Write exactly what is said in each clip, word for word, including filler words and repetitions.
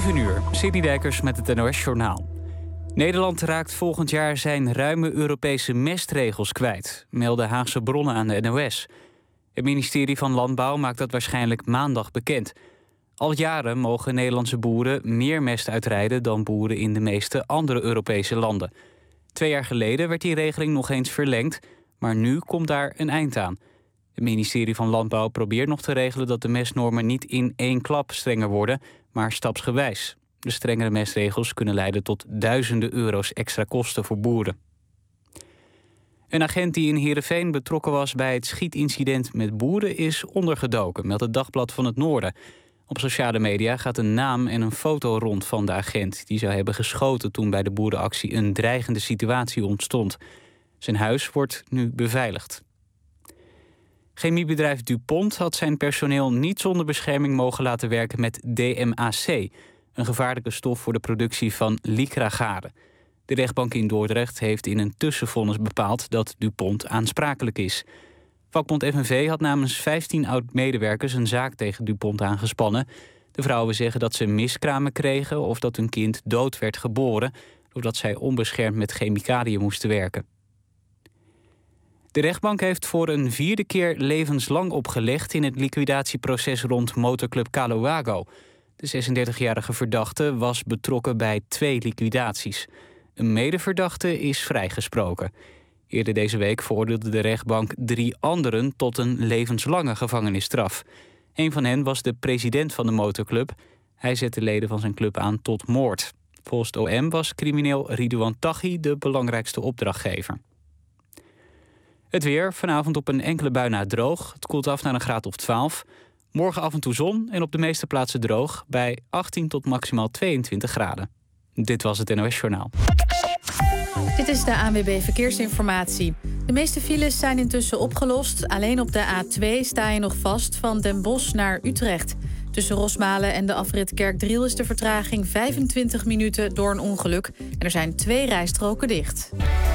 zeven uur, Sidney Dijkers met het N O S-journaal. Nederland raakt volgend jaar zijn ruime Europese mestregels kwijt, melden Haagse bronnen aan de N O S. Het ministerie van Landbouw maakt dat waarschijnlijk maandag bekend. Al jaren mogen Nederlandse boeren meer mest uitrijden dan boeren in de meeste andere Europese landen. Twee jaar geleden werd die regeling nog eens verlengd, maar nu komt daar een eind aan. Het ministerie van Landbouw probeert nog te regelen dat de mestnormen niet in één klap strenger worden, maar stapsgewijs. De strengere mestregels kunnen leiden tot duizenden euro's extra kosten voor boeren. Een agent die in Heerenveen betrokken was bij het schietincident met boeren is ondergedoken, meldt het Dagblad van het Noorden. Op sociale media gaat een naam en een foto rond van de agent. Die zou hebben geschoten toen bij de boerenactie een dreigende situatie ontstond. Zijn huis wordt nu beveiligd. Chemiebedrijf DuPont had zijn personeel niet zonder bescherming mogen laten werken met D M A C, een gevaarlijke stof voor de productie van lycra-garen. De rechtbank in Dordrecht heeft in een tussenvonnis bepaald dat DuPont aansprakelijk is. Vakbond F N V had namens vijftien oud-medewerkers een zaak tegen DuPont aangespannen. De vrouwen zeggen dat ze miskramen kregen of dat hun kind dood werd geboren, doordat zij onbeschermd met chemicaliën moesten werken. De rechtbank heeft voor een vierde keer levenslang opgelegd in het liquidatieproces rond motorclub Caloago. De zesendertigjarige verdachte was betrokken bij twee liquidaties. Een medeverdachte is vrijgesproken. Eerder deze week veroordeelde de rechtbank drie anderen tot een levenslange gevangenisstraf. Een van hen was de president van de motorclub. Hij zette leden van zijn club aan tot moord. Volgens het O M was crimineel Ridouan Taghi de belangrijkste opdrachtgever. Het weer, vanavond op een enkele bui na droog. Het koelt af naar een graad of twaalf. Morgen af en toe zon en op de meeste plaatsen droog, bij achttien tot maximaal tweeëntwintig graden. Dit was het N O S-journaal. Dit is de A N W B Verkeersinformatie. De meeste files zijn intussen opgelost. Alleen op de A twee sta je nog vast van Den Bosch naar Utrecht. Tussen Rosmalen en de afrit Kerkdriel is de vertraging vijfentwintig minuten door een ongeluk. En er zijn twee rijstroken dicht.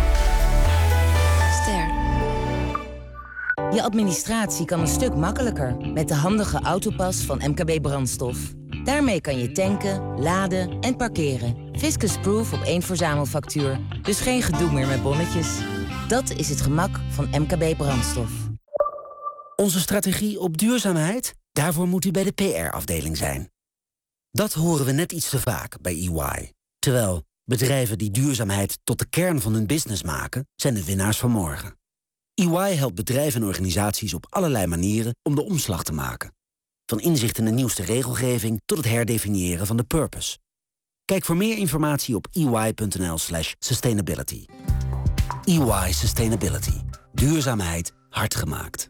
Ster. Je administratie kan een stuk makkelijker met de handige autopas van M K B Brandstof. Daarmee kan je tanken, laden en parkeren. Fiscus-proof op één verzamelfactuur. Dus geen gedoe meer met bonnetjes. Dat is het gemak van M K B Brandstof. Onze strategie op duurzaamheid? Daarvoor moet u bij de P R-afdeling zijn. Dat horen we net iets te vaak bij E Y. Terwijl bedrijven die duurzaamheid tot de kern van hun business maken, zijn de winnaars van morgen. E Y helpt bedrijven en organisaties op allerlei manieren om de omslag te maken. Van inzicht in de nieuwste regelgeving tot het herdefiniëren van de purpose. Kijk voor meer informatie op e y punt n l slash sustainability. E Y Sustainability. Duurzaamheid hard gemaakt.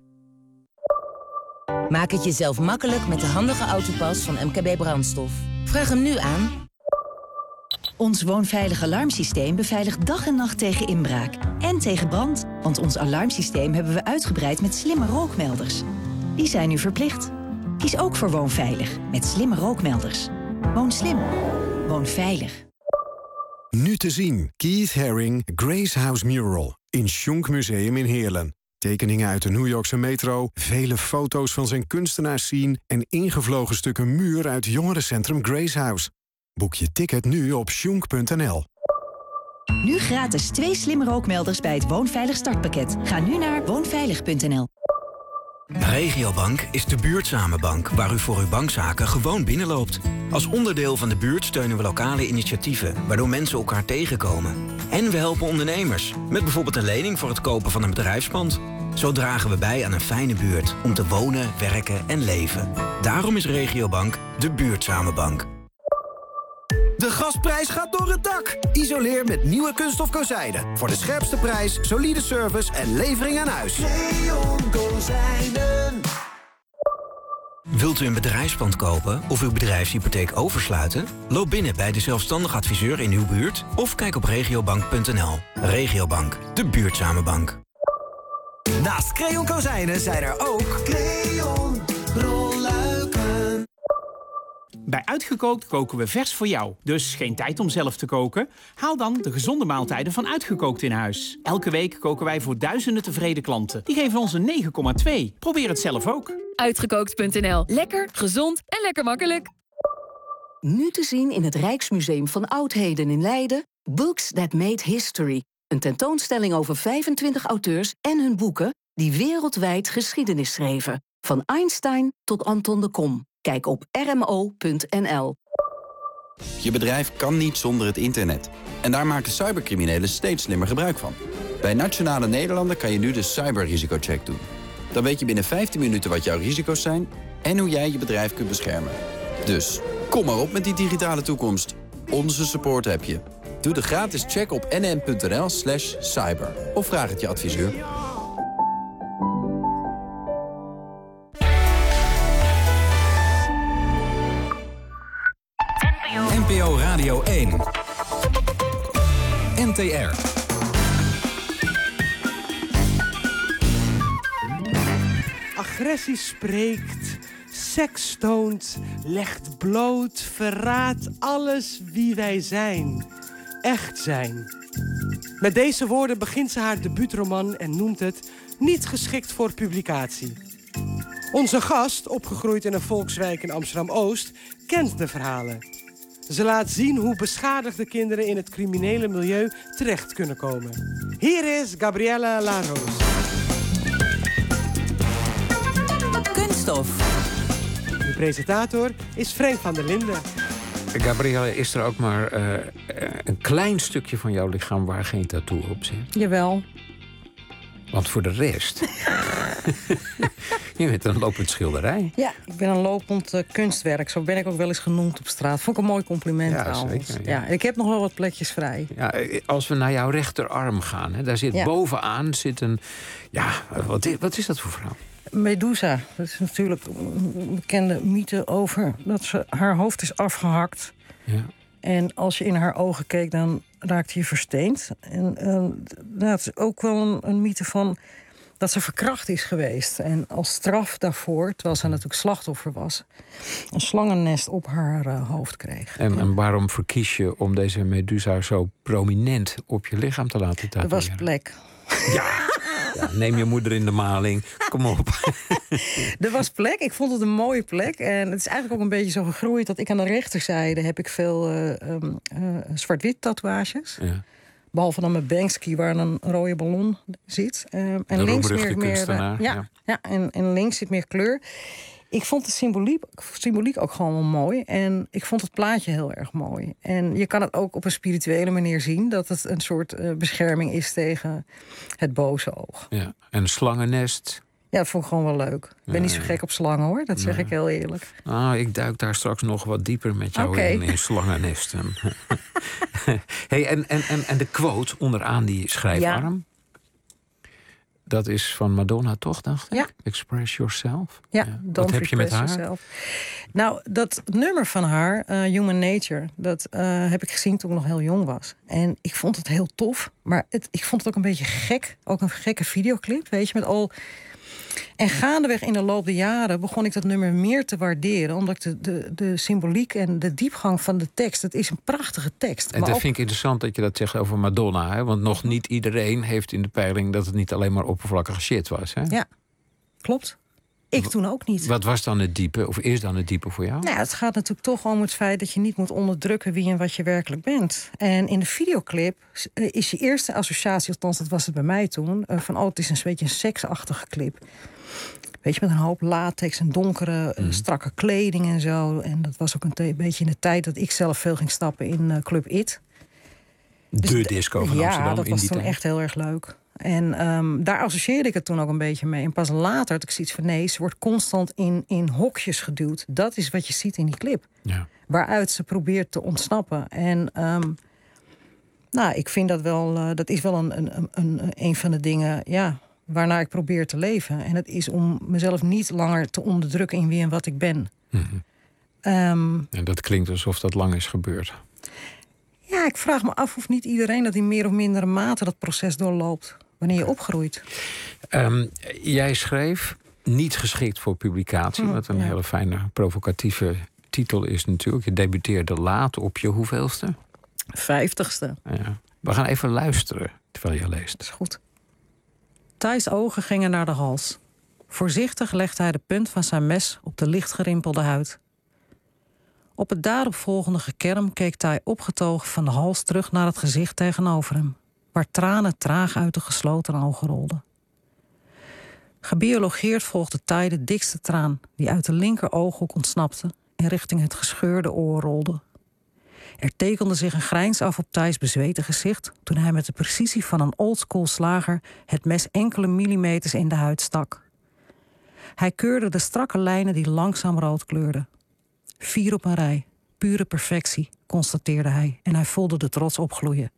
Maak het jezelf makkelijk met de handige autopas van M K B Brandstof. Vraag hem nu aan. Ons woonveilig alarmsysteem beveiligt dag en nacht tegen inbraak. En tegen brand, want ons alarmsysteem hebben we uitgebreid met slimme rookmelders. Die zijn nu verplicht. Kies ook voor Woonveilig, met slimme rookmelders. Woon slim. Woon veilig. Nu te zien, Keith Haring, Grace House Mural, in Schunk Museum in Heerlen. Tekeningen uit de New Yorkse metro, vele foto's van zijn kunstenaarsscene en ingevlogen stukken muur uit jongerencentrum Grace House. Boek je ticket nu op schunk punt n l. Nu gratis twee slimme rookmelders bij het Woonveilig startpakket. Ga nu naar woonveilig punt n l. Regiobank is de buurtzame bank waar u voor uw bankzaken gewoon binnenloopt. Als onderdeel van de buurt steunen we lokale initiatieven, waardoor mensen elkaar tegenkomen. En we helpen ondernemers, met bijvoorbeeld een lening voor het kopen van een bedrijfspand. Zo dragen we bij aan een fijne buurt om te wonen, werken en leven. Daarom is Regiobank de buurtzame bank. De gasprijs gaat door het dak. Isoleer met nieuwe kunststof kozijnen. Voor de scherpste prijs, solide service en levering aan huis. Leon Kozijnen. Wilt u een bedrijfspand kopen of uw bedrijfshypotheek oversluiten? Loop binnen bij de zelfstandig adviseur in uw buurt of kijk op regiobank punt n l. Regiobank, de buurtzame bank. Naast Creon Kozijnen zijn er ook Creon rolluiken. Bij Uitgekookt koken we vers voor jou. Dus geen tijd om zelf te koken? Haal dan de gezonde maaltijden van Uitgekookt in huis. Elke week koken wij voor duizenden tevreden klanten. Die geven ons een negen komma twee. Probeer het zelf ook. Uitgekookt punt n l. Lekker, gezond en lekker makkelijk. Nu te zien in het Rijksmuseum van Oudheden in Leiden. Books That Made History. Een tentoonstelling over vijfentwintig auteurs en hun boeken die wereldwijd geschiedenis schreven. Van Einstein tot Anton de Kom. Kijk op r m o punt n l. Je bedrijf kan niet zonder het internet. En daar maken cybercriminelen steeds slimmer gebruik van. Bij Nationale Nederlanden kan je nu de cyberrisicocheck doen. Dan weet je binnen vijftien minuten wat jouw risico's zijn en hoe jij je bedrijf kunt beschermen. Dus kom maar op met die digitale toekomst. Onze support heb je. Doe de gratis check op n n punt n l slash cyber. Of vraag het je adviseur. N P O Radio één. N T R. Agressie spreekt, seks toont, legt bloot, verraadt alles wie wij zijn. Echt zijn. Met deze woorden begint ze haar debuutroman en noemt het niet geschikt voor publicatie. Onze gast, opgegroeid in een volkswijk in Amsterdam-Oost, kent de verhalen. Ze laat zien hoe beschadigde kinderen in het criminele milieu terecht kunnen komen. Hier is Gabriella Laroos. Kunststof. De presentator is Frank van der Linden. Gabriella, is er ook maar uh, een klein stukje van jouw lichaam waar geen tattoo op zit? Jawel. Want voor de rest... je bent een lopend schilderij. Ja, ik ben een lopend uh, kunstwerk. Zo ben ik ook wel eens genoemd op straat. Vond ik een mooi compliment ja, trouwens. Zeker, ja. Ja, ik heb nog wel wat plekjes vrij. Ja, als we naar jouw rechterarm gaan, hè, daar zit ja. bovenaan zit een... Ja, wat is, wat is dat voor vrouw? Medusa. Dat is natuurlijk een bekende mythe over dat ze haar hoofd is afgehakt. Ja. En als je in haar ogen keek, dan raakte je versteend. En uh, nou, het is ook wel een, een mythe van dat ze verkracht is geweest. En als straf daarvoor, terwijl ze natuurlijk slachtoffer was, een slangennest op haar uh, hoofd kreeg. En, en waarom verkies je om deze Medusa zo prominent op je lichaam te laten tatoeëren? Er was plek. Ja. Ja, neem je moeder in de maling. Kom op. Er was plek. Ik vond het een mooie plek. En het is eigenlijk ook een beetje zo gegroeid dat ik aan de rechterzijde heb ik veel uh, um, uh, zwart-wit tatoeages. Ja. Behalve dan mijn Banksy waar een rode ballon zit. Uh, en de links meer, meer uh, ja, ja, ja en, en links zit meer kleur. Ik vond de symboliek, symboliek ook gewoon wel mooi. En ik vond het plaatje heel erg mooi. En je kan het ook op een spirituele manier zien, dat het een soort uh, bescherming is tegen het boze oog. Ja, en een slangennest. Ja, dat vond ik gewoon wel leuk. Ik ben ja, niet zo gek op slangen, hoor. Dat zeg ja. ik heel eerlijk. Ah, ik duik daar straks nog wat dieper met jou okay. in, in slangennesten. Hey, en, en, en, en de quote onderaan die schrijfarm... Ja. Dat is van Madonna, toch, dacht ik? Ja. Express Yourself. Ja, ja. Wat heb je met haar? Yourself. Nou, dat nummer van haar, uh, Human Nature, dat uh, heb ik gezien toen ik nog heel jong was. En ik vond het heel tof, maar het, ik vond het ook een beetje gek. Ook een gekke videoclip, weet je, met al... En gaandeweg in de loop der jaren begon ik dat nummer meer te waarderen. Omdat ik de, de, de symboliek en de diepgang van de tekst... het is een prachtige tekst. En maar dat ook... vind ik interessant dat je dat zegt over Madonna. Hè? Want nog niet iedereen heeft in de peiling... dat het niet alleen maar oppervlakkige shit was. Hè? Ja, klopt. Ik toen ook niet. Wat was dan het diepe, of is dan het diepe voor jou? Nou, het gaat natuurlijk toch om het feit dat je niet moet onderdrukken wie en wat je werkelijk bent. En in de videoclip is je eerste associatie, althans dat was het bij mij toen... van oh, het is een beetje een seksachtige clip. Weet je, met een hoop latex en donkere, mm. strakke kleding en zo. En dat was ook een, een beetje in de tijd dat ik zelf veel ging stappen in uh, Club It. De dus, disco van ja, Amsterdam. Ja, dat in was die toen tijd. echt heel erg leuk. En um, daar associeerde ik het toen ook een beetje mee. En pas later had ik zoiets van nee, ze wordt constant in, in hokjes geduwd. Dat is wat je ziet in die clip. Ja. Waaruit ze probeert te ontsnappen. En um, nou, ik vind dat wel, uh, dat is wel een, een, een, een van de dingen, ja, waarnaar ik probeer te leven. En dat is om mezelf niet langer te onderdrukken in wie en wat ik ben. Mm-hmm. Um, en dat klinkt alsof dat lang is gebeurd. Ja, ik vraag me af of niet iedereen dat in meer of mindere mate dat proces doorloopt. Wanneer je opgroeit. Um, jij schreef niet geschikt voor publicatie. Mm, wat een ja. hele fijne, provocatieve titel is natuurlijk. Je debuteerde laat op je hoeveelste? Vijftigste. Ja. We gaan even luisteren terwijl je leest. Dat is goed. Thijs' ogen gingen naar de hals. Voorzichtig legde hij de punt van zijn mes op de lichtgerimpelde huid. Op het daaropvolgende gekerm keek Thai opgetogen van de hals terug naar het gezicht tegenover hem, waar tranen traag uit de gesloten ogen rolden. Gebiologeerd volgde Thai de dikste traan die uit de linker ooghoek ontsnapte en richting het gescheurde oor rolde. Er tekende zich een grijns af op Thais bezweten gezicht toen hij met de precisie van een oldschool slager het mes enkele millimeters in de huid stak. Hij keurde de strakke lijnen die langzaam rood kleurden. Vier op een rij, pure perfectie, constateerde hij en hij voelde de trots opgloeien.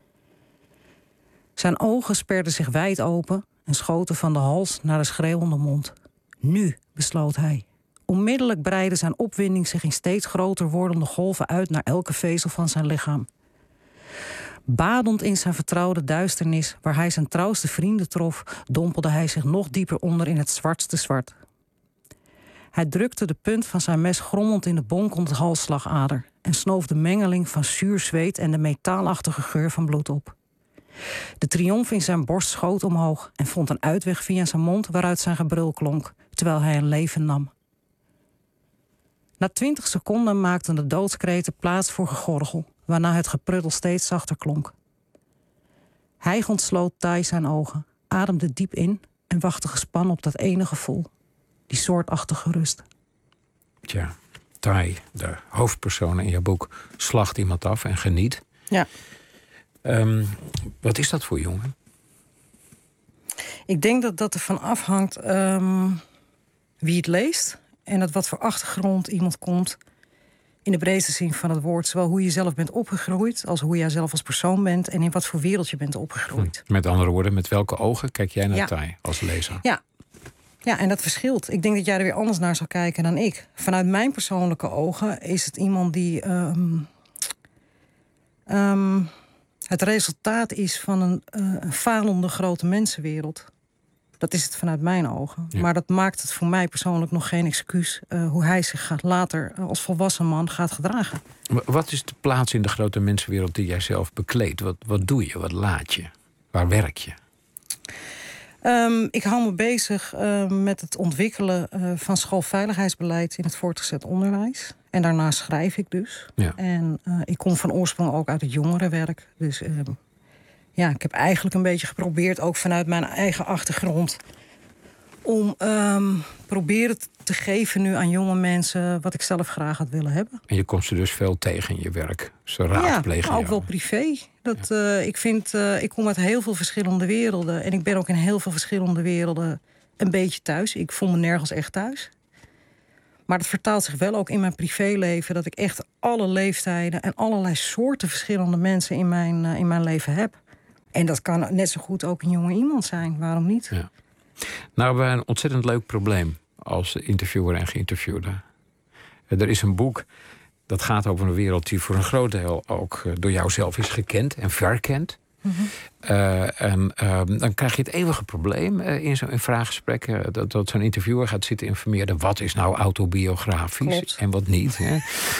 Zijn ogen sperden zich wijd open en schoten van de hals naar de schreeuwende mond. Nu, besloot hij. Onmiddellijk breidde zijn opwinding zich in steeds groter wordende golven uit naar elke vezel van zijn lichaam. Badend in zijn vertrouwde duisternis, waar hij zijn trouwste vrienden trof, dompelde hij zich nog dieper onder in het zwartste zwart. Hij drukte de punt van zijn mes grommend in de bonkende halsslagader en snoof de mengeling van zuur zweet en de metaalachtige geur van bloed op. De triomf in zijn borst schoot omhoog en vond een uitweg via zijn mond waaruit zijn gebrul klonk, terwijl hij een leven nam. Na twintig seconden maakten de doodskreten plaats voor gegorgel, waarna het gepruttel steeds zachter klonk. Hijgend sloot Thai zijn ogen, ademde diep in en wachtte gespannen op dat ene gevoel, die soortachtige rust. Tja, Thai, de hoofdpersoon in je boek, slacht iemand af en geniet. Ja. Um, wat is dat voor jongen? Ik denk dat dat ervan afhangt um, wie het leest en uit wat voor achtergrond iemand komt. In de breedste zin van het woord. Zowel hoe je zelf bent opgegroeid, als hoe jij zelf als persoon bent en in wat voor wereld je bent opgegroeid. Hm. Met andere woorden, met welke ogen kijk jij naar ja. Thai als lezer? Ja. ja, en dat verschilt. Ik denk dat jij er weer anders naar zou kijken dan ik. Vanuit mijn persoonlijke ogen is het iemand die Um, um, het resultaat is van een, uh, een falende grote mensenwereld. Dat is het vanuit mijn ogen. Ja. Maar dat maakt het voor mij persoonlijk nog geen excuus Uh, hoe hij zich gaat later uh, als volwassen man gaat gedragen. Wat is de plaats in de grote mensenwereld die jij zelf bekleedt? Wat, wat doe je? Wat laat je? Waar werk je? Um, ik hou me bezig uh, met het ontwikkelen uh, van schoolveiligheidsbeleid in het voortgezet onderwijs. En daarna schrijf ik dus. Ja. En uh, ik kom van oorsprong ook uit het jongerenwerk. Dus uh, ja, ik heb eigenlijk een beetje geprobeerd, ook vanuit mijn eigen achtergrond, om um, proberen te geven nu aan jonge mensen wat ik zelf graag had willen hebben. En je komt ze dus veel tegen in je werk. Ze raadplegen ja, ook jou. wel privé. Dat, ja. uh, ik, vind, uh, ik kom uit heel veel verschillende werelden. En ik ben ook in heel veel verschillende werelden een beetje thuis. Ik voel me nergens echt thuis. Maar dat vertaalt zich wel ook in mijn privéleven, dat ik echt alle leeftijden en allerlei soorten verschillende mensen in mijn, uh, in mijn leven heb. En dat kan net zo goed ook een jonge iemand zijn. Waarom niet? Ja. Nou, we hebben een ontzettend leuk probleem als interviewer en geïnterviewde. Er is een boek dat gaat over een wereld die voor een groot deel ook door jou zelf is gekend en verkend. Mm-hmm. Uh, en uh, dan krijg je het eeuwige probleem uh, in zo'n vraaggesprek. Uh, dat, dat zo'n interviewer gaat zitten informeren. Wat is nou autobiografisch Klopt. En wat niet? Hè?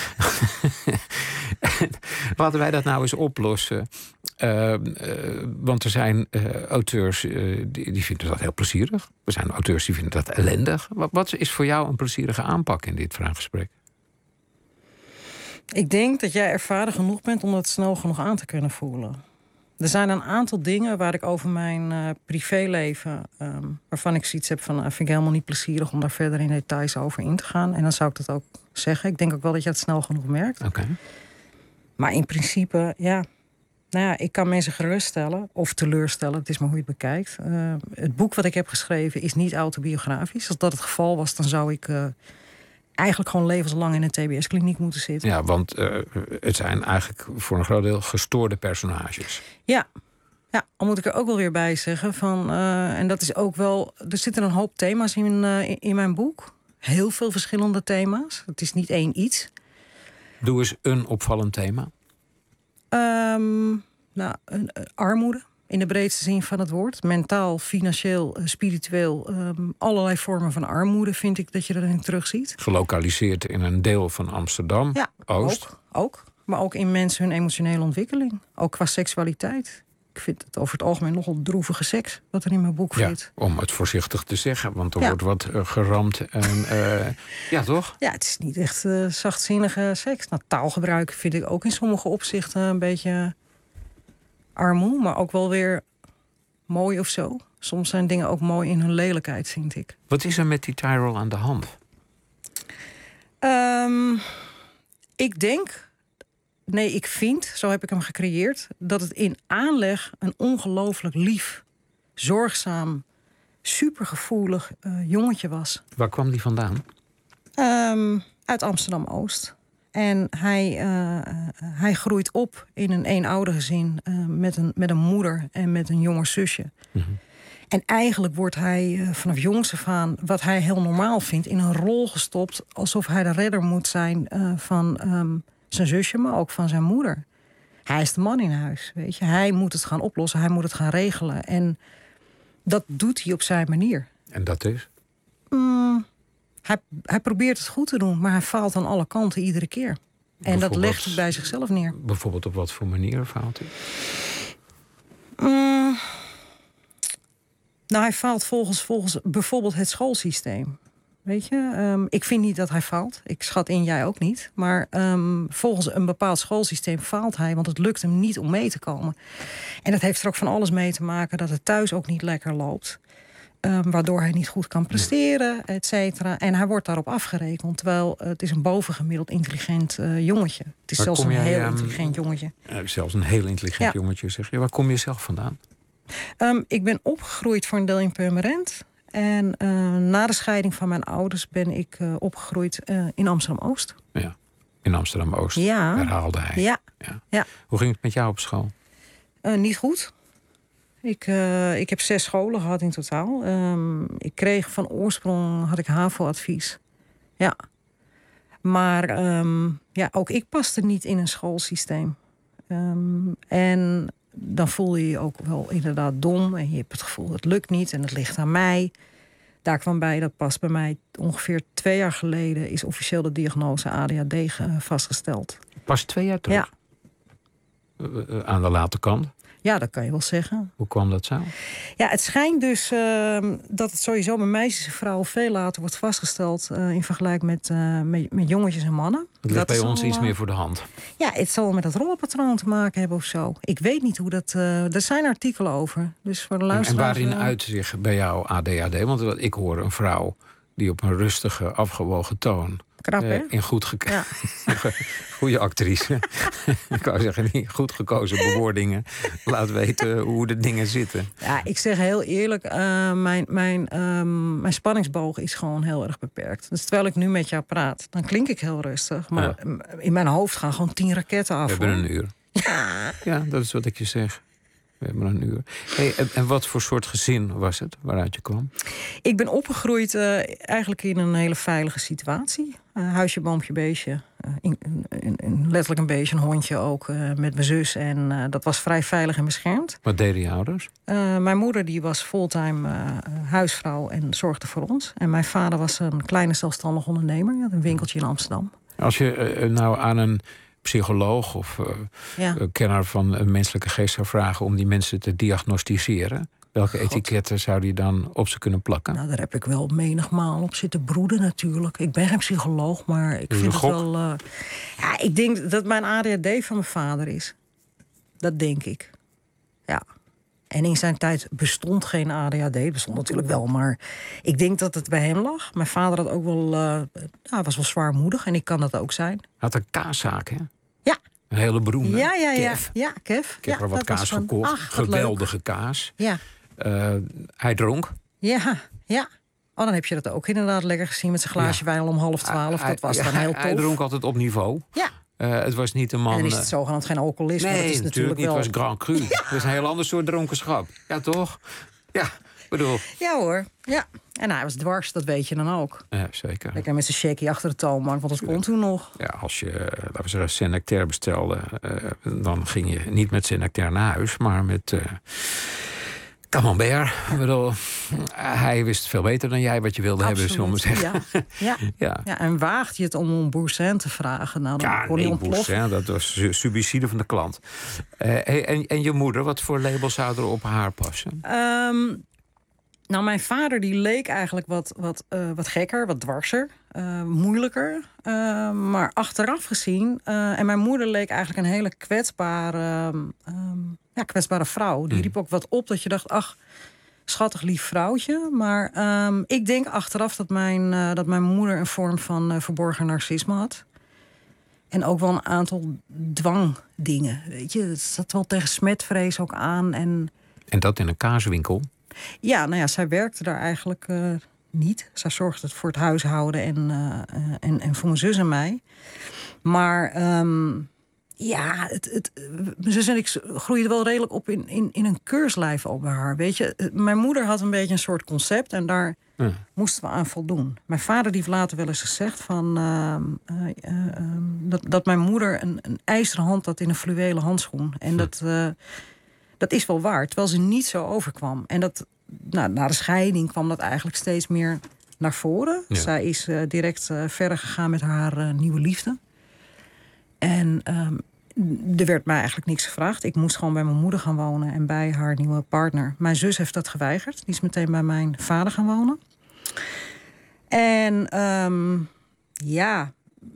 Laten wij dat nou eens oplossen. Uh, uh, want er zijn uh, auteurs uh, die, die vinden dat heel plezierig. Er zijn auteurs die vinden dat ellendig. Wat, wat is voor jou een plezierige aanpak in dit vraaggesprek? Ik denk dat jij ervaren genoeg bent om dat snel genoeg aan te kunnen voelen. Er zijn een aantal dingen waar ik over mijn uh, privéleven, Um, waarvan ik zoiets heb van, uh, vind ik helemaal niet plezierig om daar verder in details over in te gaan. En dan zou ik dat ook zeggen. Ik denk ook wel dat je het snel genoeg merkt. Okay. Maar in principe, ja, nou ja, ik kan mensen geruststellen of teleurstellen. Het is maar hoe je het bekijkt. Uh, het boek wat ik heb geschreven is niet autobiografisch. Als dat het geval was, dan zou ik Uh, eigenlijk gewoon levenslang in een T B S-kliniek moeten zitten. Ja, want uh, het zijn eigenlijk voor een groot deel gestoorde personages. Ja, ja, al moet ik er ook wel weer bij zeggen van, Uh, en dat is ook wel, er zitten een hoop thema's in, uh, in, in mijn boek. Heel veel verschillende thema's. Het is niet één iets. Doe eens een opvallend thema. Um, nou, een, uh, armoede. In de breedste zin van het woord. Mentaal, financieel, spiritueel. Um, allerlei vormen van armoede vind ik dat je erin terugziet. Gelokaliseerd in een deel van Amsterdam, ja, Oost. Ook, ook. Maar ook in mensen hun emotionele ontwikkeling. Ook qua seksualiteit. Ik vind het over het algemeen nogal droevige seks, wat er in mijn boek ja, zit. Om het voorzichtig te zeggen, want er ja. wordt wat uh, geramd. En, uh, ja, toch? Ja, het is niet echt uh, zachtzinnige seks. Nou, taalgebruik vind ik ook in sommige opzichten een beetje armoe, maar ook wel weer mooi of zo. Soms zijn dingen ook mooi in hun lelijkheid, vind ik. Wat is er met die Tyrell aan de hand? Um, ik denk... Nee, ik vind, zo heb ik hem gecreëerd, dat het in aanleg een ongelooflijk lief, zorgzaam, supergevoelig uh, jongetje was. Waar kwam die vandaan? Um, uit Amsterdam-Oost. En hij, uh, hij groeit op in een eenoudergezin uh, met, een, met een moeder en met een jonger zusje. Mm-hmm. En eigenlijk wordt hij uh, vanaf jongs af aan, wat hij heel normaal vindt, in een rol gestopt alsof hij de redder moet zijn uh, van um, zijn zusje, maar ook van zijn moeder. Hij is de man in huis, weet je. Hij moet het gaan oplossen, hij moet het gaan regelen. En dat doet hij op zijn manier. En dat is? Mm, hij, hij probeert het goed te doen, maar hij faalt aan alle kanten iedere keer. En dat legt hij bij zichzelf neer. Bijvoorbeeld op wat voor manier faalt hij? Mm, nou, hij faalt volgens, volgens bijvoorbeeld het schoolsysteem. Weet je, um, ik vind niet dat hij faalt. Ik schat in, jij ook niet. Maar um, volgens een bepaald schoolsysteem faalt hij, want het lukt hem niet om mee te komen. En dat heeft er ook van alles mee te maken dat het thuis ook niet lekker loopt. Um, waardoor hij niet goed kan presteren, et cetera. En hij wordt daarop afgerekend. Terwijl uh, het is een bovengemiddeld intelligent uh, jongetje. Het is waar zelfs een jij, heel um, intelligent jongetje. Uh, zelfs een heel intelligent ja. jongetje, zeg je. Waar kom je zelf vandaan? Um, ik ben opgegroeid voor een deel in Purmerend. En uh, na de scheiding van mijn ouders ben ik uh, opgegroeid uh, in Amsterdam-Oost. Ja, in Amsterdam-Oost, ja. herhaalde hij. Ja. Ja. Ja. Hoe ging het met jou op school? Uh, niet goed. Ik, uh, ik heb zes scholen gehad in totaal. Um, ik kreeg van oorsprong, had ik HAVO-advies. Ja. Maar um, ja, ook ik paste niet in een schoolsysteem. Um, en dan voel je je ook wel inderdaad dom. En je hebt het gevoel, het lukt niet en het ligt aan mij. Daar kwam bij, dat pas bij mij ongeveer twee jaar geleden is officieel de diagnose A D H D vastgesteld. Pas twee jaar terug? Ja. Uh, aan de late kant? Ja, dat kan je wel zeggen. Hoe kwam dat zo? Ja, het schijnt dus uh, dat het sowieso bij meisjes en vrouwen veel later wordt vastgesteld uh, in vergelijking met, uh, met, met jongetjes en mannen. Het ligt bij ons al, iets uh, meer voor de hand. Ja, het zal met het rollenpatroon te maken hebben of zo. Ik weet niet hoe dat... Uh, er zijn artikelen over. Dus voor de luisteraars... En, en waarin uit zich bij jou A D H D? Want ik hoor een vrouw die op een rustige, afgewogen toon... Knap, hè? Uh, in goed gek- ja. Goede actrice. Ik wou zeggen, niet goed gekozen bewoordingen. Laat weten hoe de dingen zitten. Ja, ik zeg heel eerlijk, uh, mijn, mijn, um, mijn spanningsboog is gewoon heel erg beperkt. Dus terwijl ik nu met jou praat, dan klink ik heel rustig. Maar ja. in mijn hoofd gaan gewoon tien raketten af. We hebben een uur. Ja. Ja, dat is wat ik je zeg. We hebben een uur. Hey, en, en wat voor soort gezin was het waaruit je kwam? Ik ben opgegroeid uh, eigenlijk in een hele veilige situatie. Uh, huisje, boompje, beestje. Uh, in, in, in, letterlijk een beestje, een hondje ook, uh, met mijn zus. En uh, dat was vrij veilig en beschermd. Wat deden je ouders? Uh, mijn moeder die was fulltime uh, huisvrouw en zorgde voor ons. En mijn vader was een kleine zelfstandig ondernemer. Hij had een winkeltje in Amsterdam. Als je uh, nou aan een psycholoog of uh, ja. uh, kenner van een menselijke geest zou vragen om die mensen te diagnosticeren, welke God. etiketten zou die dan op ze kunnen plakken? Nou, daar heb ik wel menigmaal op zitten broeden natuurlijk. Ik ben geen psycholoog, maar ik vind het wel... Uh, ja, ik denk dat mijn A D H D van mijn vader is. Dat denk ik. Ja. En in zijn tijd bestond geen A D H D. Het bestond natuurlijk wel, maar ik denk dat het bij hem lag. Mijn vader had ook wel, uh, ja, was wel zwaarmoedig en ik kan dat ook zijn. Had een kaaszaak, hè? Ja. Een hele beroemde. Ja, ja, ja. Kev. Ja, Kev. Ik heb ja, er wat kaas van... gekocht. Ach, geweldige leuk. kaas. Ja. Uh, hij dronk. Ja, ja. Oh, dan heb je dat ook inderdaad lekker gezien met zijn glaasje ja. wijn al om half twaalf. Hij, dat was hij, dan heel tof. Hij dronk altijd op niveau. Ja. Uh, het was niet een man... En dan is het zogenaamd geen alcoholisme. Nee, dat is natuurlijk, natuurlijk niet. wel... Het was Grand Cru. Ja. Het was een heel ander soort dronkenschap. Ja, toch? Ja, bedoel... Ja hoor, ja. En hij was dwars, dat weet je dan ook. Ja, zeker. Lekker met zijn shaky achter de toonbank, want dat kon toen nog. Ja, als je, laten we zeggen, Senectaire bestelde... Uh, dan ging je niet met Senectaire naar huis, maar met... Uh, Camembert. Ik bedoel, hij wist veel beter dan jij wat je wilde Absoluut, hebben, zullen we zeggen. Ja. Ja. Ja. Ja, en waagt je het om een boursin te vragen? Nou, dan Ja, kon nee, hij ontploffen. boursin, dat was su- subicide van de klant. Uh, en, en je moeder, wat voor labels zouden er op haar passen? Um, nou, mijn vader die leek eigenlijk wat, wat, uh, wat gekker, wat dwarser, uh, moeilijker. Uh, maar achteraf gezien, uh, en mijn moeder leek eigenlijk een hele kwetsbare, um, ja, kwetsbare vrouw. Die riep ook wat op dat je dacht, ach, schattig lief vrouwtje. Maar um, ik denk achteraf dat mijn, uh, dat mijn moeder een vorm van uh, verborgen narcisme had. En ook wel een aantal dwangdingen. Weet je, het zat wel tegen smetvrees ook aan. En, en dat in een kaaswinkel? Ja, nou ja, zij werkte daar eigenlijk uh, niet. Zij zorgde voor het huishouden en, uh, uh, en, en voor mijn zus en mij. Maar um, ja, het, het, mijn zus en ik groeiden wel redelijk op in, in, in een keurslijf al bij haar. Weet je, mijn moeder had een beetje een soort concept en daar ja. moesten we aan voldoen. Mijn vader die heeft later wel eens gezegd van, uh, uh, uh, uh, dat, dat mijn moeder een, een ijzeren hand had in een fluwelen handschoen. En hm. dat... Uh, Dat is wel waar, terwijl ze niet zo overkwam. En dat, nou, na de scheiding kwam dat eigenlijk steeds meer naar voren. Ja. Zij is uh, direct uh, verder gegaan met haar uh, nieuwe liefde. En um, er werd mij eigenlijk niks gevraagd. Ik moest gewoon bij mijn moeder gaan wonen en bij haar nieuwe partner. Mijn zus heeft dat geweigerd. Die is meteen bij mijn vader gaan wonen. En um, ja...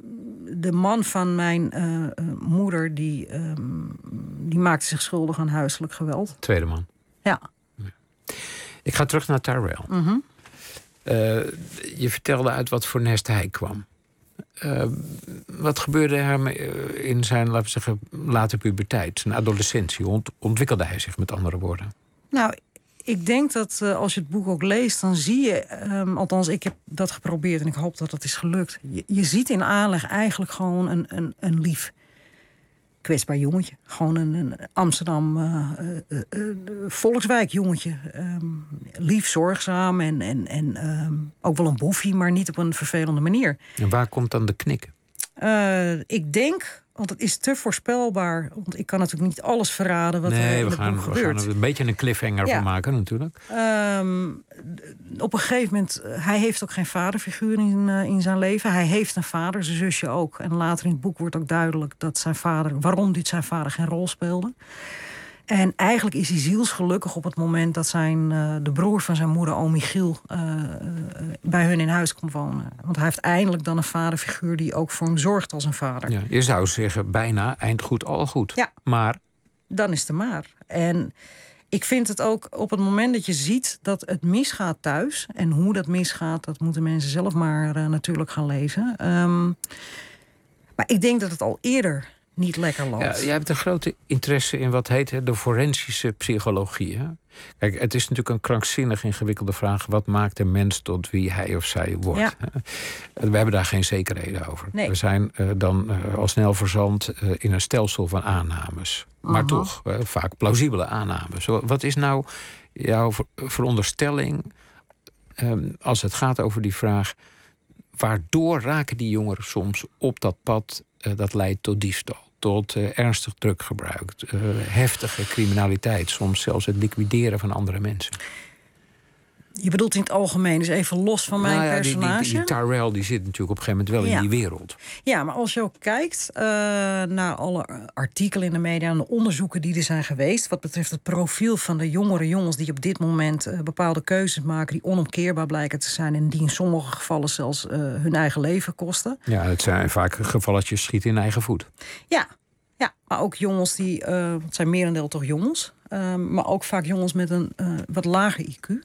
de man van mijn uh, uh, moeder, die, um, die maakte zich schuldig aan huiselijk geweld. Tweede man. Ja. ja. Ik ga terug naar Tyrell. Mm-hmm. Uh, je vertelde uit wat voor nest hij kwam. Uh, wat gebeurde er in zijn, laten we zeggen, late puberteit, zijn adolescentie? Hoe ont- ontwikkelde hij zich, met andere woorden? Nou, ik denk dat uh, als je het boek ook leest, dan zie je... Um, althans, ik heb dat geprobeerd en ik hoop dat dat is gelukt. Je, je ziet in aanleg eigenlijk gewoon een, een, een lief, kwetsbaar jongetje. Gewoon een, een Amsterdam uh, uh, uh, volkswijk jongetje. Um, lief, zorgzaam en, en, en um, ook wel een boefie, maar niet op een vervelende manier. En waar komt dan de knik? Uh, ik denk... Want het is te voorspelbaar. Want ik kan natuurlijk niet alles verraden wat nee, er in we het gaan, boek we gebeurt. gaan er een beetje een cliffhanger ja. van maken natuurlijk. Um, op een gegeven moment... Hij heeft ook geen vaderfiguur in, uh, in zijn leven. Hij heeft een vader, zijn zusje ook. En later in het boek wordt ook duidelijk dat zijn vader... waarom dit zijn vader geen rol speelde. En eigenlijk is hij zielsgelukkig op het moment dat zijn, uh, de broer van zijn moeder, oom Michiel, uh, uh, bij hun in huis komt wonen. Want hij heeft eindelijk dan een vaderfiguur die ook voor hem zorgt als een vader. Ja, je zou zeggen, bijna eind goed, al goed. Ja. Maar? Dan is het maar. En ik vind het ook op het moment dat je ziet dat het misgaat thuis, en hoe dat misgaat, dat moeten mensen zelf maar uh, natuurlijk gaan lezen. Um, maar ik denk dat het al eerder niet lekker loopt. Ja, jij hebt een grote interesse in wat heet hè, de forensische psychologie. Hè? Kijk, het is natuurlijk een krankzinnig ingewikkelde vraag. Wat maakt een mens tot wie hij of zij wordt? Ja. We hebben daar geen zekerheden over. Nee. We zijn uh, dan uh, al snel verzand uh, in een stelsel van aannames. Maar uh-huh. toch, uh, vaak plausibele aannames. Wat is nou jouw veronderstelling um, als het gaat over die vraag... waardoor raken die jongeren soms op dat pad uh, dat leidt tot diefstal? Tot uh, ernstig druggebruik, uh, heftige criminaliteit, soms zelfs het liquideren van andere mensen. Je bedoelt in het algemeen, dus even los van mijn nou ja, personage? Die, die, die Tyrell die zit natuurlijk op een gegeven moment wel ja. in die wereld. Ja, maar als je ook kijkt uh, naar alle artikelen in de media... en de onderzoeken die er zijn geweest... wat betreft het profiel van de jongere jongens... die op dit moment uh, bepaalde keuzes maken... die onomkeerbaar blijken te zijn... en die in sommige gevallen zelfs uh, hun eigen leven kosten. Ja, het zijn vaak gevalletjes schieten in eigen voet. Ja, ja, maar ook jongens die... Uh, het zijn merendeel toch jongens... Uh, maar ook vaak jongens met een uh, wat lager I Q...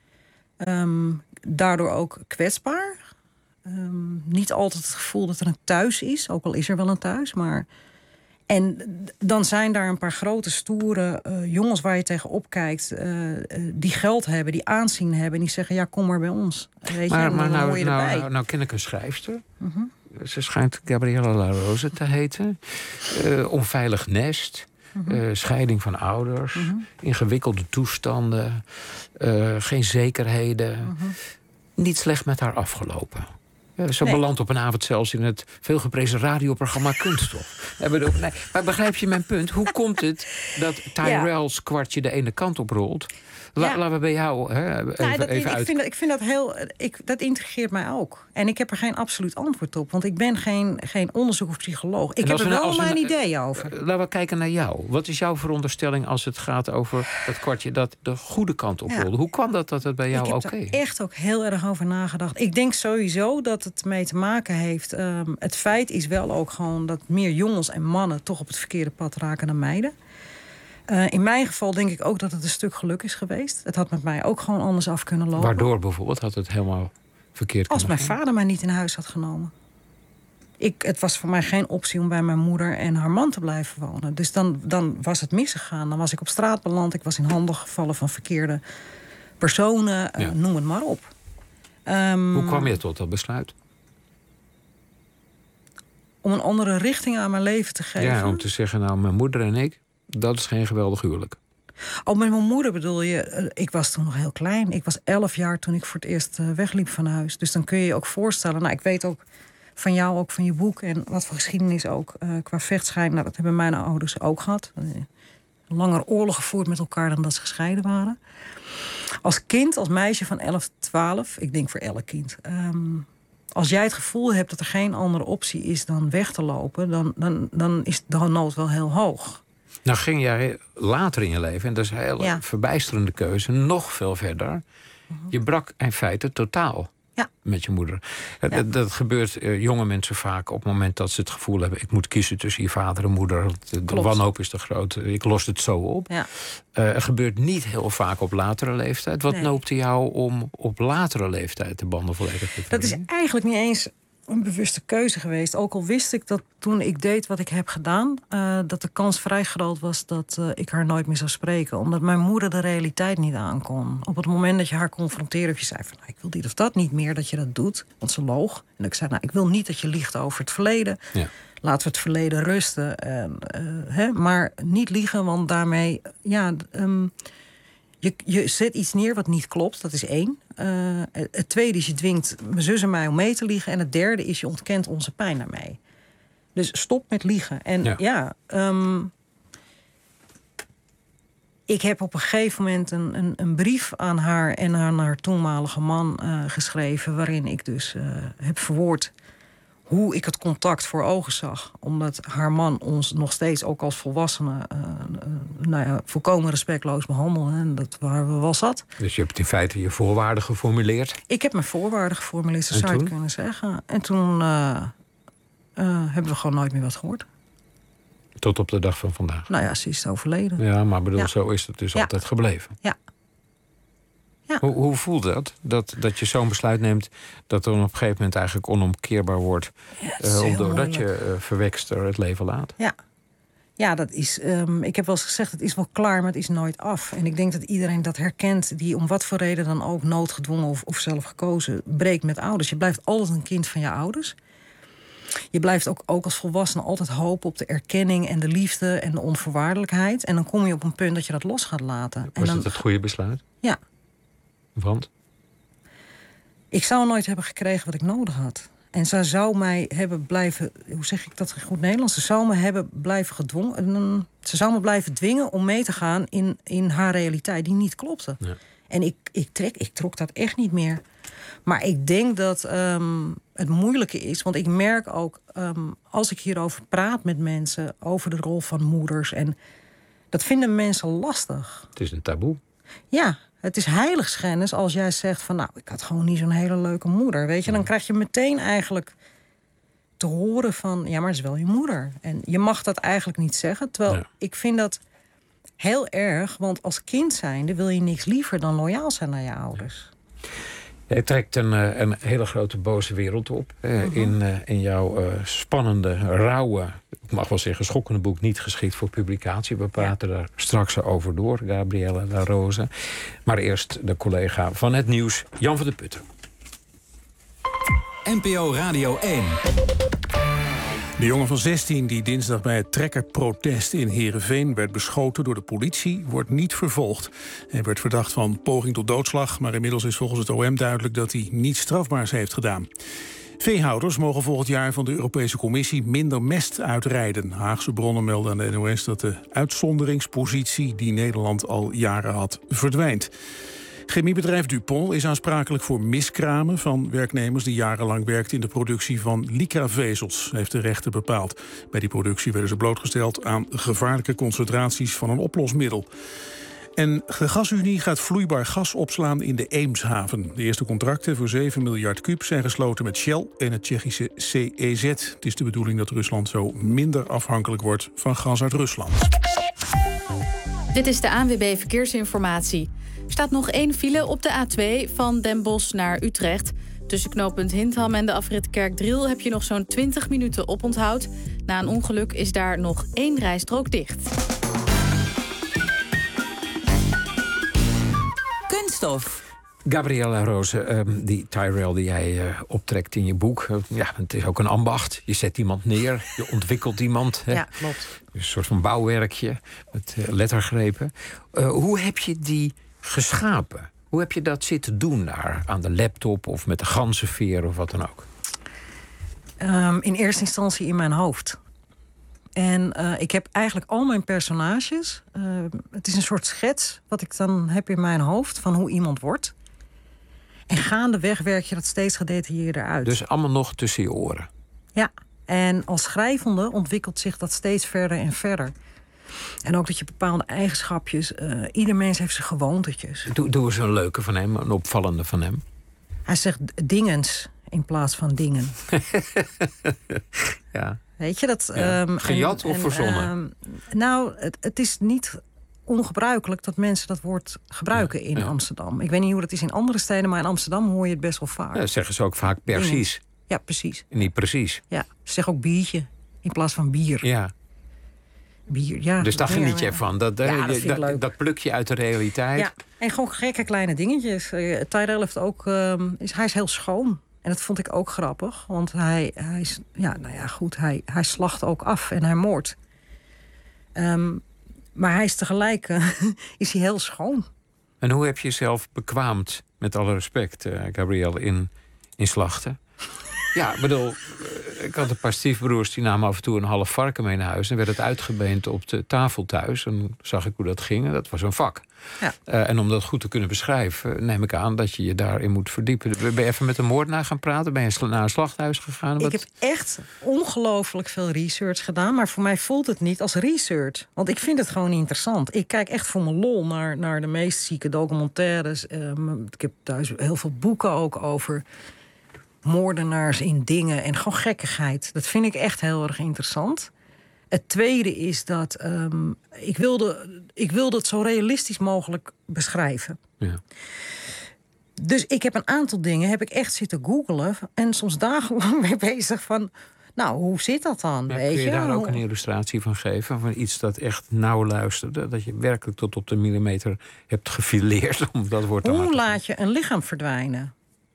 Um, daardoor ook kwetsbaar. Um, niet altijd het gevoel dat er een thuis is. Ook al is er wel een thuis. Maar... En dan zijn daar een paar grote, stoere uh, jongens waar je tegenop kijkt... Uh, uh, die geld hebben, die aanzien hebben... en die zeggen, ja, kom maar bij ons. Weet maar je, maar dan nou, hoor je nou, erbij. nou, nou ken ik een schrijfster. Uh-huh. Ze schijnt Gabriella La Rose te heten. Uh, onveilig nest... Uh-huh. Uh, scheiding van ouders, uh-huh. ingewikkelde toestanden, uh, geen zekerheden. Uh-huh. Niet slecht met haar afgelopen. Uh, zo Nee. belandt op een avond zelfs in het veelgeprezen radioprogramma Kunststof. Eh, bedoel, nee, maar begrijp je mijn punt? Hoe komt het dat Tyrell's kwartje de ene kant oprolt? La, Ja. Laten we bij jou hè, even, Nou, dat, even ik, uit... vind dat, ik vind dat heel. Ik, dat intrigeert mij ook. En ik heb er geen absoluut antwoord op. Want ik ben geen, geen onderzoek of psycholoog. Ik En heb als er we nou- wel als we mijn nou- ideeën over. Uh, laten we kijken naar jou. Wat is jouw veronderstelling als het gaat over het kwartje dat de goede kant oprolde? Ja. Hoe kwam dat dat het bij jou ik oké? heb er echt ook heel erg over nagedacht. Ik denk sowieso dat het mee te maken heeft. Um, het feit is wel ook gewoon dat meer jongens en mannen toch op het verkeerde pad raken dan meiden. Uh, in mijn geval denk ik ook dat het een stuk geluk is geweest. Het had met mij ook gewoon anders af kunnen lopen. Waardoor bijvoorbeeld had het helemaal verkeerd Als kunnen mijn gaan? vader mij niet in huis had genomen. Ik, het was voor mij geen optie om bij mijn moeder en haar man te blijven wonen. Dus dan, dan was het misgegaan. Dan was ik op straat beland. Ik was in handen gevallen van verkeerde personen. Uh, Ja. Noem het maar op. Um, Hoe kwam je tot dat besluit? Om een andere richting aan mijn leven te geven. Ja, om te zeggen, nou, mijn moeder en ik, dat is geen geweldig huwelijk. Oh, met mijn moeder bedoel je? Uh, ik was toen nog heel klein. Ik was elf jaar toen ik voor het eerst uh, wegliep van huis. Dus dan kun je je ook voorstellen. Nou, ik weet ook van jou, ook van je boek. En wat voor geschiedenis ook uh, qua vechtscheiding. Nou, dat hebben mijn ouders ook gehad. Uh, langer oorlog gevoerd met elkaar dan dat ze gescheiden waren. Als kind, als meisje van elf, twaalf. Ik denk voor elk kind. Um, als jij het gevoel hebt dat er geen andere optie is dan weg te lopen. Dan, dan, dan is de nood wel heel hoog. Nou ging jij later in je leven, en dat is een hele Ja. verbijsterende keuze, nog veel verder. Je brak in feite totaal ja. met je moeder. Ja. Dat, dat gebeurt uh, jonge mensen vaak op het moment dat ze het gevoel hebben, ik moet kiezen tussen je vader en moeder. De, de wanhoop is te groot, ik los het zo op. Ja. Uh, het gebeurt niet heel vaak op latere leeftijd. Wat Nee. noopte jou om op latere leeftijd de banden volledig te Dat is verliezen? eigenlijk niet eens een bewuste keuze geweest. Ook al wist ik dat toen ik deed wat ik heb gedaan, Uh, dat de kans vrij groot was dat uh, ik haar nooit meer zou spreken. Omdat mijn moeder de realiteit niet aankon. Op het moment dat je haar confronteerde of je zei van, nou, ik wil dit of dat niet meer, dat je dat doet. Want ze loog. En ik zei, nou, ik wil niet dat je liegt over het verleden. Ja. Laten we het verleden rusten. En, uh, hè, maar niet liegen, want daarmee, ja, um, je, je zet iets neer wat niet klopt. Dat is één. Uh, het tweede is, je dwingt mijn zus en mij om mee te liegen. En het derde is, je ontkent onze pijn daarmee. Dus stop met liegen. En ja, ja um, ik heb op een gegeven moment een, een, een brief aan haar en aan haar toenmalige man uh, geschreven, waarin ik dus uh, heb verwoord hoe ik het contact voor ogen zag. Omdat haar man ons nog steeds ook als volwassenen uh, uh, nou ja, volkomen respectloos behandelde. En dat waren we wel zat. Dus je hebt in feite je voorwaarden geformuleerd? Ik heb mijn voorwaarden geformuleerd, zo En zou je toen? het kunnen zeggen. En toen uh, uh, hebben we gewoon nooit meer wat gehoord. Tot op de dag van vandaag? Nou ja, ze is overleden. Ja, maar bedoel, Ja. zo is het dus Ja. altijd gebleven. Ja. Ja. Hoe, hoe voelt dat? dat? Dat je zo'n besluit neemt dat er op een gegeven moment eigenlijk onomkeerbaar wordt. Ja, het is uh, heel doordat je moeilijk. uh, verwekster het leven laat. Ja. Ja, dat is. Um, ik heb wel eens gezegd, het is wel klaar, maar het is nooit af. En ik denk dat iedereen dat herkent, die om wat voor reden dan ook noodgedwongen of, of zelf gekozen breekt met ouders. Je blijft altijd een kind van je ouders. Je blijft ook, ook als volwassene altijd hopen op de erkenning en de liefde en de onvoorwaardelijkheid. En dan kom je op een punt dat je dat los gaat laten. Was en dan, het het goede besluit? Ja. Want? Ik zou nooit hebben gekregen wat ik nodig had. En zij zou mij hebben blijven, hoe zeg ik dat in goed Nederlands? Ze zou me hebben blijven gedwongen. Ze zou me blijven dwingen om mee te gaan in, in haar realiteit die niet klopte. Ja. En ik, ik, trek, ik trok dat echt niet meer. Maar ik denk dat um, het moeilijke is, want ik merk ook um, als ik hierover praat met mensen over de rol van moeders, en dat vinden mensen lastig. Het is een taboe. Ja. Het is heiligschennis als jij zegt van, nou, ik had gewoon niet zo'n hele leuke moeder. Weet je, dan krijg je meteen eigenlijk te horen van, ja, maar het is wel je moeder. En je mag dat eigenlijk niet zeggen. Terwijl ja. ik vind dat heel erg, want als kind zijnde wil je niks liever dan loyaal zijn naar je ouders. Je trekt een, een hele grote boze wereld op. Uh-huh. in, uh, in jouw uh, spannende, rauwe, ik mag wel zeggen schokkende boek, niet geschikt voor publicatie. We praten ja. daar straks over door, Gabrielle La Rose. Maar eerst de collega van het nieuws, Jan van der Putten. N P O Radio één. De jongen van zestien die dinsdag bij het trekkerprotest in Heerenveen werd beschoten door de politie, wordt niet vervolgd. Hij werd verdacht van poging tot doodslag, maar inmiddels is volgens het O M duidelijk dat hij niets strafbaars heeft gedaan. Veehouders mogen volgend jaar van de Europese Commissie minder mest uitrijden. Haagse bronnen melden aan de N O S dat de uitzonderingspositie die Nederland al jaren had verdwijnt. Chemiebedrijf DuPont is aansprakelijk voor miskramen van werknemers die jarenlang werkten in de productie van Lycra-vezels, heeft de rechter bepaald. Bij die productie werden ze blootgesteld aan gevaarlijke concentraties van een oplosmiddel. En de Gasunie gaat vloeibaar gas opslaan in de Eemshaven. De eerste contracten voor zeven miljard kuub zijn gesloten met Shell en het Tsjechische C E Z. Het is de bedoeling dat Rusland zo minder afhankelijk wordt van gas uit Rusland. Dit is de A N W B Verkeersinformatie. Er staat nog één file op de A twee van Den Bosch naar Utrecht. Tussen knooppunt Hindham en de afrit Kerkdriel heb je nog zo'n twintig minuten oponthoud. Na een ongeluk is daar nog één rijstrook dicht. Kunststof. Gabriella Rose, um, die Tyrell die jij uh, optrekt in je boek. Uh, ja, het is ook een ambacht. Je zet iemand neer, je ontwikkelt iemand. Hè? Ja, klopt. Een soort van bouwwerkje met uh, lettergrepen. Uh, hoe heb je die geschapen? Hoe heb je dat zitten doen daar aan de laptop of met de ganzenveer of wat dan ook? Um, in eerste instantie in mijn hoofd. En uh, ik heb eigenlijk al mijn personages. Uh, het is een soort schets wat ik dan heb in mijn hoofd van hoe iemand wordt. En gaandeweg werk je dat steeds gedetailleerder uit. Dus allemaal nog tussen je oren? Ja, en als schrijvende ontwikkelt zich dat steeds verder en verder. En ook dat je bepaalde eigenschapjes... Uh, ieder mens heeft zijn gewoontetjes. Doe, doe eens een leuke van hem, een opvallende van hem. Hij zegt dingens in plaats van dingen. Ja. Weet je dat? Ja. Um, Gejat en, of en, verzonnen? Um, nou, het, het is niet ongebruikelijk dat mensen dat woord gebruiken in ja. Amsterdam. Ik weet niet hoe dat is in andere steden, maar in Amsterdam hoor je het best wel vaak. Ja, zeggen ze ook vaak precies. Dingens. Ja, precies. Niet precies. Ja, ze zeggen ook biertje in plaats van bier. Ja. Bier, ja. Dus daar ja, geniet ja. je van. Dat, Ja, dat je, vind ik dat, leuk. dat pluk je uit de realiteit. Ja, en gewoon gekke kleine dingetjes. Uh, Tyrell heeft ook, um, is, hij is heel schoon. En dat vond ik ook grappig. Want hij, hij is, ja, nou ja, goed, hij, hij slacht ook af en hij moordt. Um, maar hij is tegelijk, uh, is hij heel schoon. En hoe heb je jezelf bekwaamd, met alle respect, uh, Gabrielle, in, in slachten? Ja, ik bedoel, ik had een paar stiefbroers die namen af en toe een half varken mee naar huis en werd het uitgebeend op de tafel thuis. En zag ik hoe dat ging en dat was een vak. Ja. Uh, en om dat goed te kunnen beschrijven, neem ik aan dat je je daarin moet verdiepen. Ben je even met een moordenaar gaan praten? Ben je naar een slachthuis gegaan? Ik heb echt ongelooflijk veel research gedaan, maar voor mij voelt het niet als research. Want ik vind het gewoon interessant. Ik kijk echt voor mijn lol naar, naar de meest zieke documentaires. Um, ik heb thuis heel veel boeken ook over moordenaars in dingen en gewoon gekkigheid. Dat vind ik echt heel erg interessant. Het tweede is dat um, ik, wilde, ik wilde het zo realistisch mogelijk beschrijven. Ja. Dus ik heb een aantal dingen, heb ik echt zitten googlen en soms dagenlang mee bezig van, nou, hoe zit dat dan? Ja, weet kun je, je daar ook een illustratie van geven? Van iets dat echt nauw luisterde? Dat je werkelijk tot op de millimeter hebt gefileerd? Om dat woord te Hoe maken. laat je een lichaam verdwijnen?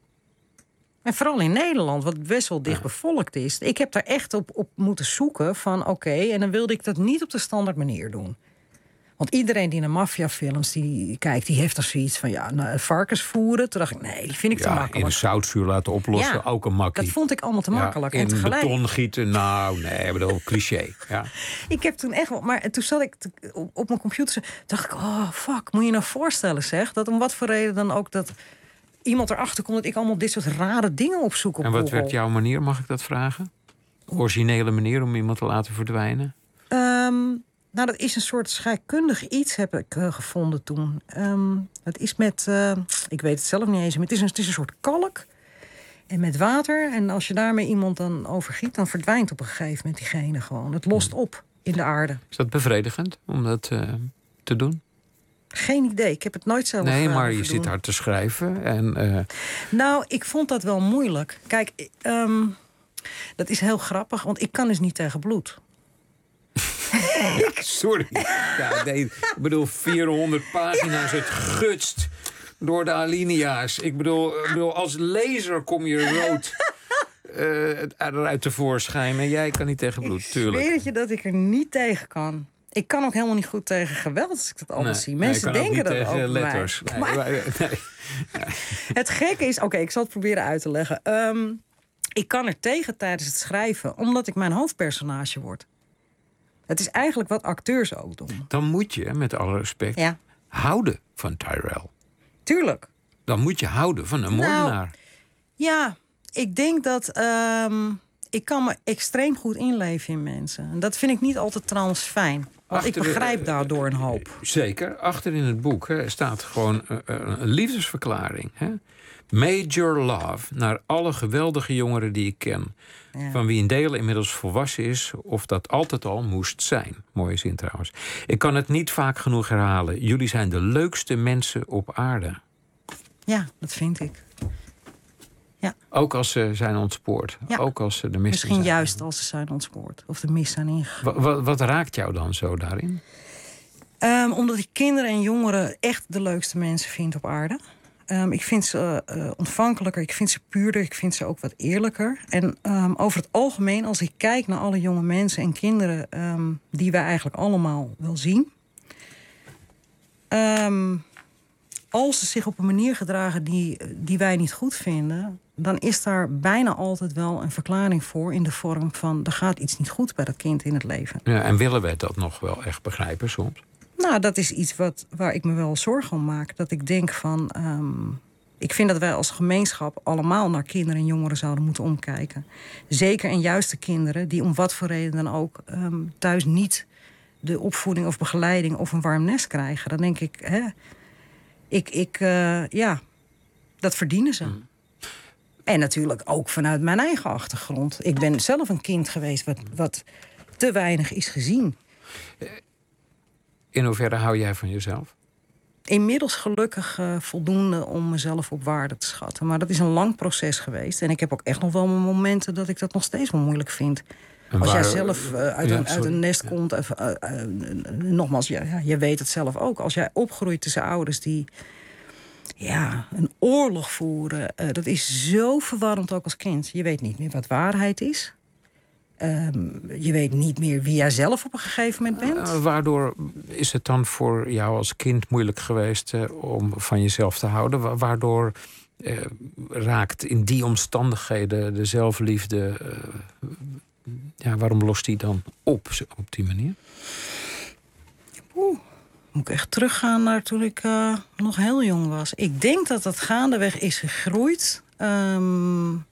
En vooral in Nederland, wat best wel dicht bevolkt is. Ik heb daar echt op, op moeten zoeken van oké, okay, en dan wilde ik dat niet op de standaard manier doen. Want iedereen die naar maffiafilms die kijkt, die heeft er zoiets van ja, nou, varkens voeren. Toen dacht ik, nee, die vind ik Ja, te makkelijk. in een zoutvuur laten oplossen, Ja, ook een makkie. dat vond ik allemaal te Ja, makkelijk. in en tegelijk, beton gieten, nou, nee, ik bedoel, cliché. Ja. ik heb toen echt wel, maar toen zat ik te- op, op mijn computer, dacht ik, oh fuck, moet je nou voorstellen zeg, dat om wat voor reden dan ook dat iemand erachter komt dat ik allemaal op dit soort rare dingen opzoek op En wat Google. werd jouw manier, mag ik dat vragen? Originele manier om iemand te laten verdwijnen? Um, nou, dat is een soort scheikundig iets, heb ik uh, gevonden toen. Um, het is met, uh, ik weet het zelf niet eens, maar het is, een, het is een soort kalk. En met water. En als je daarmee iemand dan overgiet, dan verdwijnt op een gegeven moment diegene gewoon. Het lost op in de aarde. Is dat bevredigend om dat uh, te doen? Geen idee, ik heb het nooit zelf Nee, uh, maar je hoeven zit doen. daar te schrijven. En, uh... Nou, ik vond dat wel moeilijk. Kijk, um, dat is heel grappig, want ik kan dus niet tegen bloed. Ja, sorry. Ja, nee, ik bedoel, vierhonderd pagina's, het gutst door de alinea's. Ik bedoel, ik bedoel, als lezer kom je rood. uh, eruit tevoorschijn. En jij kan niet tegen bloed, tuurlijk. Ik weet je dat ik er niet tegen kan. Ik kan ook helemaal niet goed tegen geweld als ik dat altijd nee, zie. Mensen nee, denken dat over letters. Nee, maar, nee, nee. Het gekke is, oké, okay, ik zal het proberen uit te leggen. Um, ik kan er tegen tijdens het schrijven, omdat ik mijn hoofdpersonage word. Het is eigenlijk wat acteurs ook doen. Dan moet je, met alle respect, ja. houden van Tyrell. Tuurlijk. Dan moet je houden van een moordenaar. Nou, ja, ik denk dat... Um, ik kan me extreem goed inleven in mensen. En dat vind ik niet altijd trouwens fijn. Want Achter, ik begrijp daardoor een hoop. Zeker. Achter in het boek hè, staat gewoon uh, een liefdesverklaring. Hè? Major love naar alle geweldige jongeren die ik ken. Ja. Van wie een deel inmiddels volwassen is, of dat altijd al moest zijn. Mooie zin trouwens. Ik kan het niet vaak genoeg herhalen. Jullie zijn de leukste mensen op aarde. Ja, dat vind ik. Ja. Ook als ze zijn ontspoord. Ja. Ook als ze de mis Misschien zijn. juist als ze zijn ontspoord. Of de mis zijn ingegaan. Wat, wat, wat raakt jou dan zo daarin? Um, omdat ik kinderen en jongeren echt de leukste mensen vind op aarde. Um, ik vind ze uh, ontvankelijker, ik vind ze puurder, ik vind ze ook wat eerlijker. En um, over het algemeen, als ik kijk naar alle jonge mensen en kinderen... Um, die wij eigenlijk allemaal wel zien... Um, als ze zich op een manier gedragen die, die wij niet goed vinden... dan is daar bijna altijd wel een verklaring voor... in de vorm van, er gaat iets niet goed bij dat kind in het leven. Ja, en willen wij dat nog wel echt begrijpen soms? Nou, dat is iets wat, waar ik me wel zorgen om maak. Dat ik denk van... Um, ik vind dat wij als gemeenschap allemaal naar kinderen en jongeren zouden moeten omkijken. Zeker en juist de kinderen die om wat voor reden dan ook... Um, thuis niet de opvoeding of begeleiding of een warm nest krijgen. Dan denk ik... Hè, Ik, ik uh, ja, dat verdienen ze. Mm. En natuurlijk ook vanuit mijn eigen achtergrond. Ik ben zelf een kind geweest wat, wat te weinig is gezien. In hoeverre hou jij van jezelf? Inmiddels gelukkig uh, voldoende om mezelf op waarde te schatten. Maar dat is een lang proces geweest. En ik heb ook echt nog wel momenten dat ik dat nog steeds wel moeilijk vind. En als waar, jij zelf uh, uit, ja, een, uit een nest komt... Uh, uh, uh, nogmaals, ja, ja, je weet het zelf ook. Als jij opgroeit tussen ouders die ja, een oorlog voeren... Uh, dat is zo verwarrend ook als kind. Je weet niet meer wat waarheid is. Um, je weet niet meer wie jij zelf op een gegeven moment bent. Uh, waardoor is het dan voor jou als kind moeilijk geweest... Uh, om van jezelf te houden? Wa- waardoor uh, raakt in die omstandigheden de zelfliefde... Uh, Ja, waarom lost die dan op, op die manier? Oeh, moet ik echt teruggaan naar toen ik uh, nog heel jong was. Ik denk dat dat gaandeweg is gegroeid. Um,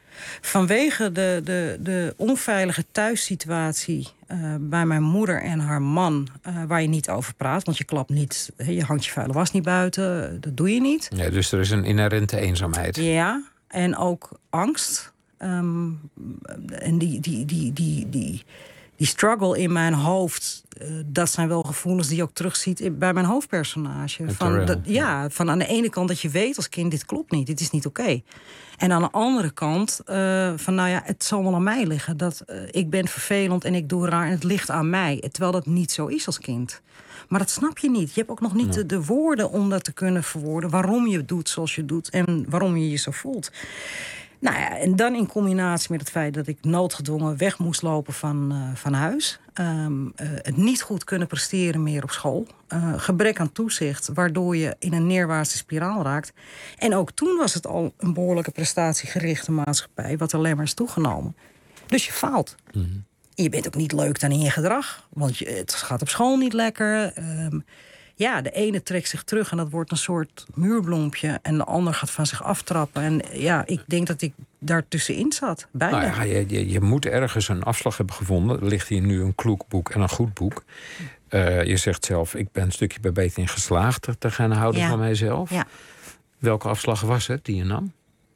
vanwege de, de, de onveilige thuissituatie uh, bij mijn moeder en haar man... Uh, waar je niet over praat, want je klapt niet... je hangt je vuile was niet buiten, dat doe je niet. Ja, dus er is een inherente eenzaamheid. Ja, en ook angst... Um, en die, die, die, die, die, die struggle in mijn hoofd... Uh, dat zijn wel gevoelens die je ook terugziet bij mijn hoofdpersonage. Van, dat, ja, van aan de ene kant dat je weet als kind... dit klopt niet, dit is niet oké. Okay. En aan de andere kant uh, van nou ja, het zal wel aan mij liggen. Dat uh, ik ben vervelend en ik doe raar en het ligt aan mij. Terwijl dat niet zo is als kind. Maar dat snap je niet. Je hebt ook nog niet nee. de, de woorden om dat te kunnen verwoorden... waarom je het doet zoals je het doet en waarom je je zo voelt. Nou ja, en dan in combinatie met het feit dat ik noodgedwongen weg moest lopen van, uh, van huis. Um, uh, het niet goed kunnen presteren meer op school. Uh, gebrek aan toezicht, waardoor je in een neerwaartse spiraal raakt. En ook toen was het al een behoorlijke prestatiegerichte maatschappij... wat alleen maar is toegenomen. Dus je faalt. Mm-hmm. Je bent ook niet leuk dan in je gedrag. Want je, het gaat op school niet lekker... Um, Ja, de ene trekt zich terug en dat wordt een soort muurbloempje... en de ander gaat van zich aftrappen. En ja, ik denk dat ik daartussenin zat, bijna. Nou ja, je, je, je moet ergens een afslag hebben gevonden. Er ligt hier nu een kloek boek en een goed boek. Uh, je zegt zelf, ik ben een stukje bij beter in geslaagd... te gaan houden ja. van mijzelf. Ja. Welke afslag was het die je nam?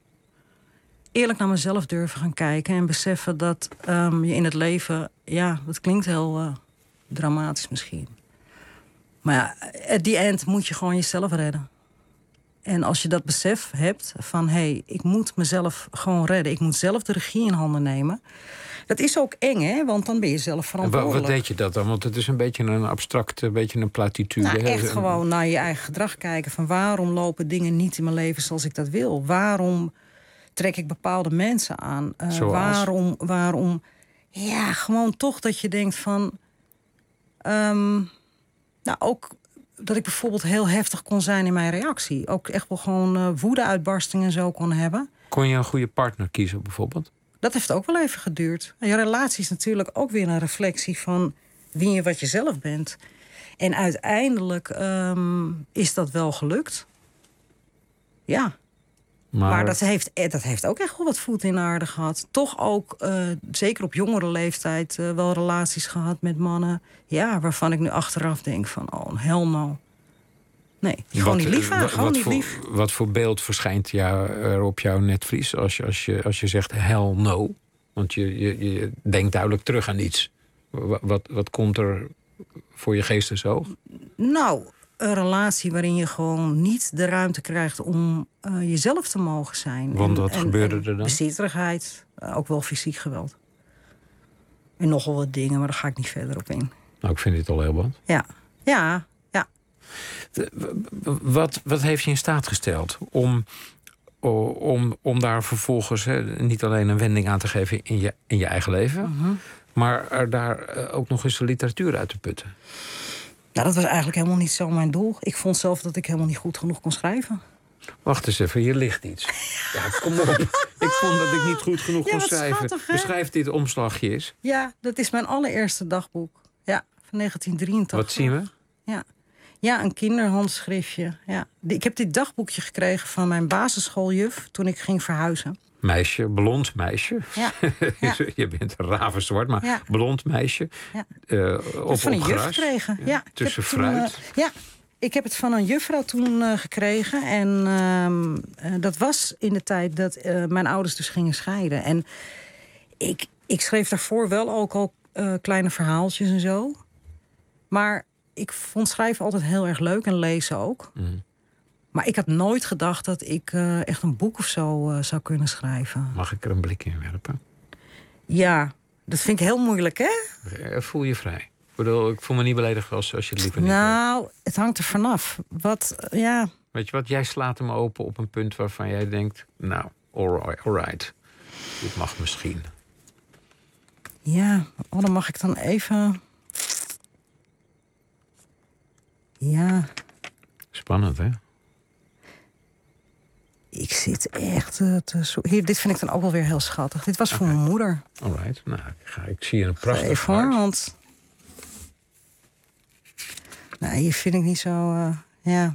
Eerlijk naar mezelf durven gaan kijken en beseffen dat um, je in het leven... ja, dat klinkt heel uh, dramatisch misschien... Maar ja, at the end moet je gewoon jezelf redden. En als je dat besef hebt van... hé, hey, ik moet mezelf gewoon redden. Ik moet zelf de regie in handen nemen. Dat is ook eng, hè? Want dan ben je zelf verantwoordelijk. Wat, wat deed je dat dan? Want het is een beetje een abstract, een beetje een platitude. Nou, echt gewoon naar je eigen gedrag kijken. Van waarom lopen dingen niet in mijn leven zoals ik dat wil? Waarom trek ik bepaalde mensen aan? Uh, Zoals? Waarom, waarom... Ja, gewoon toch dat je denkt van... Um, nou, ook dat ik bijvoorbeeld heel heftig kon zijn in mijn reactie. Ook echt wel gewoon uh, woede-uitbarstingen en zo kon hebben. Kon je een goede partner kiezen bijvoorbeeld? Dat heeft ook wel even geduurd. Je relatie is natuurlijk ook weer een reflectie van wie je wat je zelf bent. En uiteindelijk um, is dat wel gelukt. Ja. Maar, maar dat, heeft, dat heeft ook echt wel wat voet in de aarde gehad. Toch ook, uh, zeker op jongere leeftijd, uh, wel relaties gehad met mannen. Ja, waarvan ik nu achteraf denk van, oh, hell no. Nee, gewoon wat, niet lief aan, wat, gewoon wat niet voor, lief. Wat voor beeld verschijnt jou, er op jouw netvlies als je, als je, als je zegt hell no? Want je, je, je denkt duidelijk terug aan iets. Wat, wat, wat komt er voor je geestesoog? Nou, een relatie waarin je gewoon niet de ruimte krijgt om uh, jezelf te mogen zijn. Want en, wat en, gebeurde en er dan? Bezitterigheid, uh, ook wel fysiek geweld. En nogal wat dingen, maar daar ga ik niet verder op in. Nou, ik vind dit al heel wat. Ja, ja, ja. Wat, wat heeft je in staat gesteld om, om, om daar vervolgens he, niet alleen een wending aan te geven in je, in je eigen leven, Mm-hmm. maar er daar ook nog eens de literatuur uit te putten? Nou, dat was eigenlijk helemaal niet zo mijn doel. Ik vond zelf dat ik helemaal niet goed genoeg kon schrijven. Wacht eens even, hier ligt iets. Ja, kom op. Ik vond dat ik niet goed genoeg Ja, kon wat schrijven. schattig, hè? Beschrijf dit omslagje eens. Ja, dat is mijn allereerste dagboek. Ja, van negentien drieëntachtig. Wat zien we? Ja, ja een kinderhandschriftje. Ja. Ik heb dit dagboekje gekregen van mijn basisschooljuf toen ik ging verhuizen. Meisje, blond meisje. Ja. Ja. Je bent ravenzwart, maar Ja. blond meisje. Ja. Uh, op, van een op juf gras. gekregen. Ja. Ja, tussen ik heb toen, fruit. uh, ja, ik heb het van een juffrouw toen uh, gekregen. En uh, uh, dat was in de tijd dat uh, mijn ouders dus gingen scheiden. En ik, ik schreef daarvoor wel ook al uh, kleine verhaaltjes en zo. Maar ik vond schrijven altijd heel erg leuk en lezen ook. Mm. Maar ik had nooit gedacht dat ik uh, echt een boek of zo uh, zou kunnen schrijven. Mag ik er een blik in werpen? Ja, dat vind ik heel moeilijk, hè? Voel je vrij. Ik bedoel, ik voel me niet beledigd als, als je het liever niet Nou, weet. het hangt er vanaf. Wat, ja... Weet je wat, jij slaat hem open op een punt waarvan jij denkt... nou, all right, dit mag misschien. Ja, oh, dan mag ik dan even... Ja... Spannend, hè? Ik zit echt uh, te zo... Hier, dit vind ik dan ook wel weer heel schattig. Dit was voor okay. mijn moeder. All right. Nou, ik, ga, ik zie een prachtig even, hart. Want... Nou, hier vind ik niet zo... Uh, ja...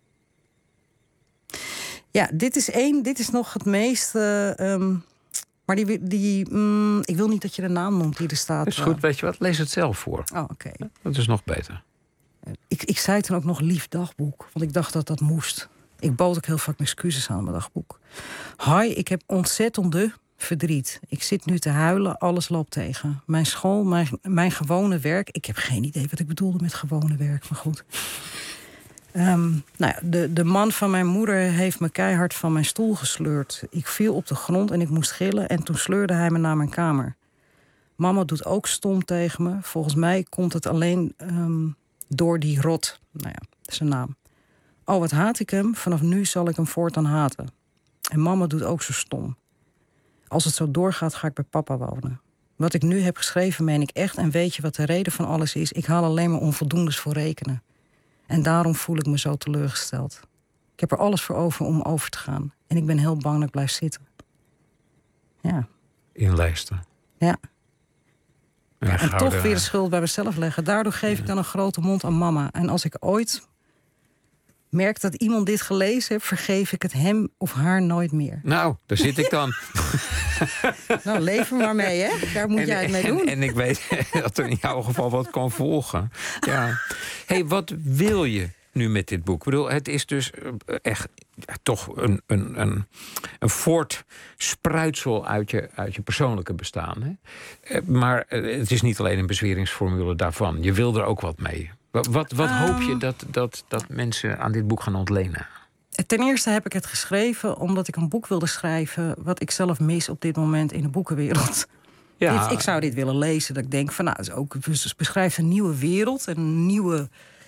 Ja, dit is één. Dit is nog het meest... Uh, um, maar die... die um, ik wil niet dat je de naam noemt die er staat. Dat is goed, uh, weet je wat? Lees het zelf voor. Oh, oké. Okay. Ja, dat is nog beter. Ik, ik zei toen ook nog lief dagboek. Want ik dacht dat dat moest. Ik bood ook heel vaak mijn excuses aan mijn dagboek. Hi, ik heb ontzettende verdriet. Ik zit nu te huilen, alles loopt tegen. Mijn school, mijn, mijn gewone werk. Ik heb geen idee wat ik bedoelde met gewone werk, maar goed. Um, nou ja, de, de man van mijn moeder heeft me keihard van mijn stoel gesleurd. Ik viel op de grond en ik moest gillen en toen sleurde hij me naar mijn kamer. Mama doet ook stom tegen me. Volgens mij komt het alleen um, door die rot. Nou ja, dat is een naam. Oh, wat haat ik hem. Vanaf nu zal ik hem voortaan haten. En mama doet ook zo stom. Als het zo doorgaat, ga ik bij papa wonen. Wat ik nu heb geschreven, meen ik echt. En weet je wat de reden van alles is? Ik haal alleen maar onvoldoendes voor rekenen. En daarom voel ik me zo teleurgesteld. Ik heb er alles voor over om over te gaan. En ik ben heel bang dat ik blijf zitten. Ja. In lijsten. Ja. En, en toch weer de schuld bij mezelf leggen. Daardoor geef ja. ik dan een grote mond aan mama. En als ik ooit merk dat iemand dit gelezen heeft, vergeef ik het hem of haar nooit meer. Nou, daar zit ik dan. Nou, leef er maar mee, hè? Daar moet en, jij het mee doen. En, en ik weet dat er in jouw geval wat kan volgen. Ja. Hey, wat wil je nu met dit boek? Ik bedoel, het is dus echt ja, toch een, een, een, een voortspruitsel uit je, uit je persoonlijke bestaan. Hè? Maar het is niet alleen een bezweringsformule daarvan. Je wil er ook wat mee. Wat, wat, wat um, hoop je dat, dat, dat mensen aan dit boek gaan ontlenen? Ten eerste heb ik het geschreven omdat ik een boek wilde schrijven wat ik zelf mis op dit moment in de boekenwereld. Ja. Dit, ik zou dit willen lezen. Dat ik denk van nou, het is ook, het beschrijft een nieuwe wereld, een nieuwe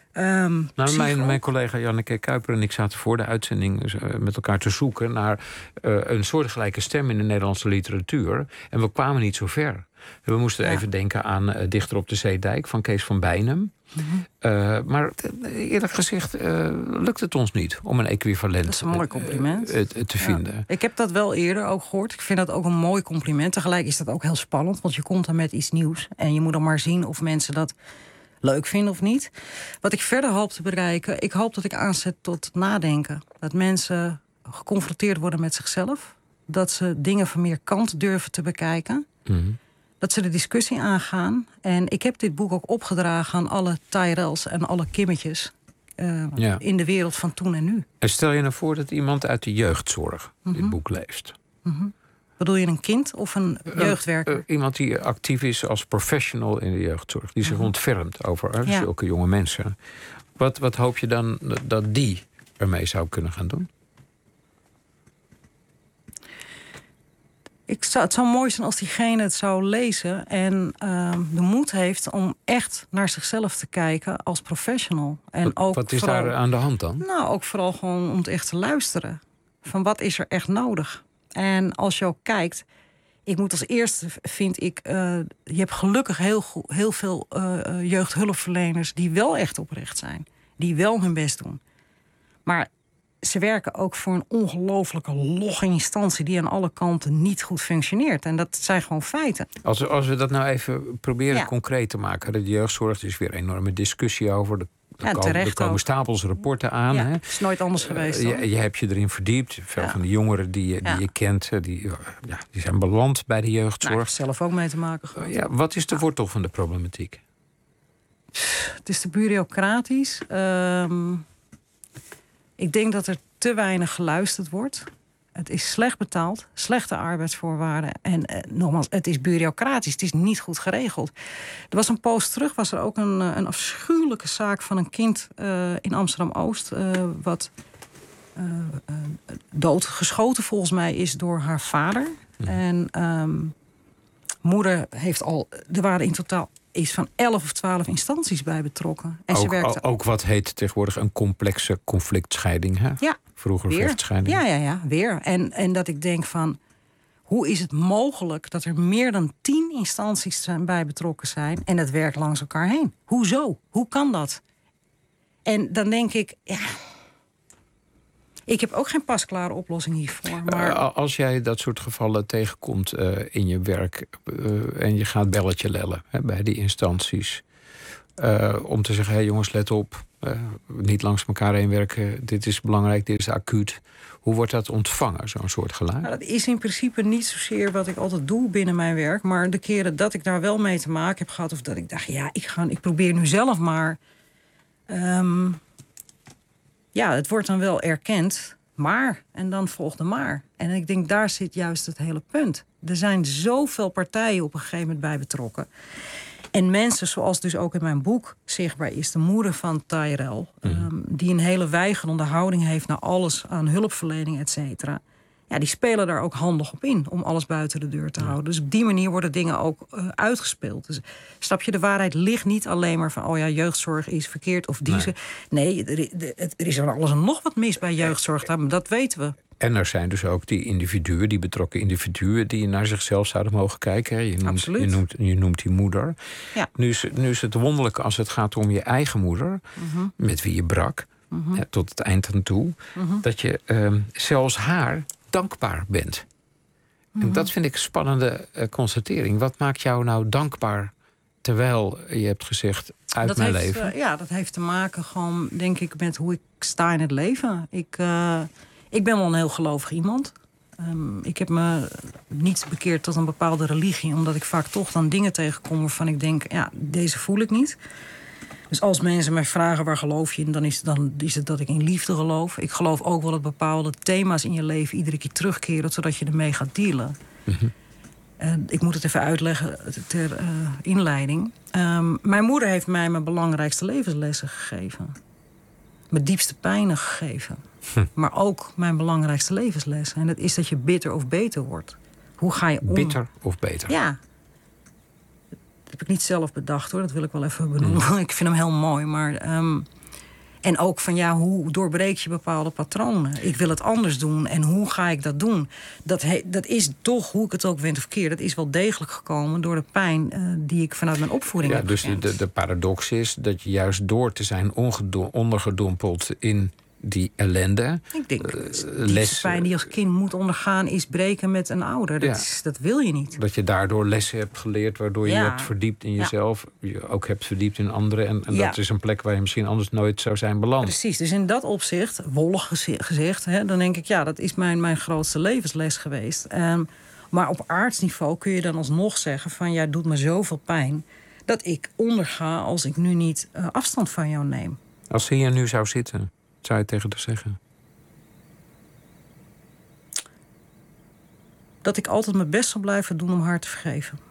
Um, nou, mijn, mijn collega Janneke Kuiper en ik zaten voor de uitzending uh, met elkaar te zoeken naar uh, een soortgelijke stem in de Nederlandse literatuur. En we kwamen niet zo ver. We moesten ja. even denken aan uh, Dichter op de Zeedijk van Kees van Bijnem. Mm-hmm. uh, maar eerlijk gezegd uh, lukt het ons niet om een equivalent dat is een mooi compliment. Uh, uh, te ja. vinden. Ik heb dat wel eerder ook gehoord. Ik vind dat ook een mooi compliment. Tegelijk is dat ook heel spannend, want je komt dan met iets nieuws. En je moet dan maar zien of mensen dat leuk vinden of niet. Wat ik verder hoop te bereiken, ik hoop dat ik aanzet tot nadenken. Dat mensen geconfronteerd worden met zichzelf. Dat ze dingen van meer kant durven te bekijken. Mm-hmm. Dat ze de discussie aangaan. En ik heb dit boek ook opgedragen aan alle Tyrells en alle Kimmetjes uh, ja. in de wereld van toen en nu. En stel je nou voor dat iemand uit de jeugdzorg mm-hmm. dit boek leest. Mm-hmm. Bedoel je een kind of een jeugdwerker? Uh, uh, iemand die actief is als professional in de jeugdzorg. Die zich mm-hmm. ontfermt over uh, ja. zulke jonge mensen. Wat, wat hoop je dan dat die ermee zou kunnen gaan doen? Ik zou, het zou mooi zijn als diegene het zou lezen en uh, de moed heeft om echt naar zichzelf te kijken als professional. En wat, ook wat is vooral, daar aan de hand dan? Nou, ook vooral gewoon om het echt te luisteren. Van wat is er echt nodig? En als je ook kijkt, ik moet als eerste, vind ik, uh, je hebt gelukkig heel, heel veel uh, jeugdhulpverleners die wel echt oprecht zijn. Die wel hun best doen. Maar ze werken ook voor een ongelofelijke logge instantie die aan alle kanten niet goed functioneert. En dat zijn gewoon feiten. Als we, als we dat nou even proberen ja. concreet te maken. De jeugdzorg, er is weer een enorme discussie over. De, de ja, komen, er komen stapels rapporten aan. Ja, hè? het is nooit anders geweest. Uh, je, je hebt je erin verdiept. Veel ja. van de jongeren die, die ja. je kent, die, ja, die zijn beland bij de jeugdzorg. Nou, ik heb zelf ook mee te maken gehad. Uh, ja, wat is de wortel van de problematiek? Het is te bureaucratisch. Um, Ik denk dat er te weinig geluisterd wordt. Het is slecht betaald, slechte arbeidsvoorwaarden. En eh, nogmaals, het is bureaucratisch, het is niet goed geregeld. Er was een poos terug, was er ook een, een afschuwelijke zaak van een kind uh, in Amsterdam-Oost. Uh, wat uh, uh, doodgeschoten volgens mij is door haar vader. Ja. En um, moeder heeft al, er waren in totaal is van elf of twaalf instanties bij betrokken. En ook, ze werkte ook wat heet tegenwoordig een complexe conflictscheiding. Hè? Ja, vroeger weer. vechtscheiding. Ja, ja, ja, weer. En, en dat ik denk van, hoe is het mogelijk dat er meer dan tien instanties zijn bij betrokken zijn en het werkt langs elkaar heen? Hoezo? Hoe kan dat? En dan denk ik, ja, ik heb ook geen pasklare oplossing hiervoor. Maar Uh, als jij dat soort gevallen tegenkomt uh, in je werk Uh, en je gaat belletje lellen hè, bij die instanties, Uh, om te zeggen, hé hey, jongens, let op, uh, niet langs elkaar heen werken, dit is belangrijk, dit is acuut. Hoe wordt dat ontvangen, zo'n soort geluid? Nou, dat is in principe niet zozeer wat ik altijd doe binnen mijn werk, maar de keren dat ik daar wel mee te maken heb gehad, of dat ik dacht, ja, ik, ga, ik probeer nu zelf maar. Um, ja, het wordt dan wel erkend, maar, en dan volgt de maar. En ik denk, daar zit juist het hele punt. Er zijn zoveel partijen op een gegeven moment bij betrokken. En mensen, zoals dus ook in mijn boek zichtbaar is, de moeder van Tyrell, mm. um, die een hele weigerende houding heeft naar alles aan hulpverlening, et cetera. Ja, die spelen daar ook handig op in om alles buiten de deur te houden. Dus op die manier worden dingen ook uh, uitgespeeld. Dus snap je, de waarheid ligt niet alleen maar van, oh ja, jeugdzorg is verkeerd of die. Nee, nee er, er is er alles en nog wat mis bij jeugdzorg, dat weten we. En er zijn dus ook die individuen, die betrokken individuen, die naar zichzelf zouden mogen kijken. Je noemt, je noemt, je noemt die moeder. Ja. Nu, is, nu is het wonderlijke als het gaat om je eigen moeder, mm-hmm. met wie je brak, mm-hmm. ja, tot het eind aan toe, mm-hmm. dat je uh, zelfs haar dankbaar bent. Mm-hmm. En dat vind ik een spannende uh, constatering. Wat maakt jou nou dankbaar, terwijl je hebt gezegd, uit dat mijn heeft, leven? Uh, ja, dat heeft te maken gewoon, denk ik, met hoe ik sta in het leven. Ik... Uh, Ik ben wel een heel gelovig iemand. Um, ik heb me niet bekeerd tot een bepaalde religie, omdat ik vaak toch dan dingen tegenkom waarvan ik denk, ja, deze voel ik niet. Dus als mensen mij vragen waar geloof je in, dan is het, dan is het dat ik in liefde geloof. Ik geloof ook wel dat bepaalde thema's in je leven iedere keer terugkeren, zodat je ermee gaat dealen. Mm-hmm. Uh, ik moet het even uitleggen ter uh, inleiding. Um, mijn moeder heeft mij mijn belangrijkste levenslessen gegeven. Mijn diepste pijnen gegeven. Hm. Maar ook mijn belangrijkste levensles. En dat is dat je bitter of beter wordt. Hoe ga je om? Bitter of beter? Ja. Dat heb ik niet zelf bedacht, hoor. Dat wil ik wel even benoemen. Hm. Ik vind hem heel mooi. Maar um, En ook van ja, hoe doorbreek je bepaalde patronen? Ik wil het anders doen en hoe ga ik dat doen? Dat, he, dat is toch, hoe ik het ook wend of keer, dat is wel degelijk gekomen door de pijn uh, die ik vanuit mijn opvoeding ja, heb dus gekend. de, de paradox is dat je juist door te zijn ongedo- ondergedompeld in die ellende. Ik denk, uh, de les, pijn die je als kind moet ondergaan is breken met een ouder. Dat, Ja. is, dat wil je niet. Dat je daardoor lessen hebt geleerd, waardoor je Ja. je hebt verdiept in jezelf. Ja. Je ook hebt verdiept in anderen. En, en Ja. dat is een plek waar je misschien anders nooit zou zijn beland. Precies, dus in dat opzicht, wollig geze- gezegd, hè, dan denk ik, ja, dat is mijn, mijn grootste levensles geweest. Um, maar op aardsniveau kun je dan alsnog zeggen van, ja, het doet me zoveel pijn dat ik onderga als ik nu niet uh, afstand van jou neem. Als ze hier nu zou zitten, zou je tegen haar zeggen? Dat ik altijd mijn best zal blijven doen om haar te vergeven.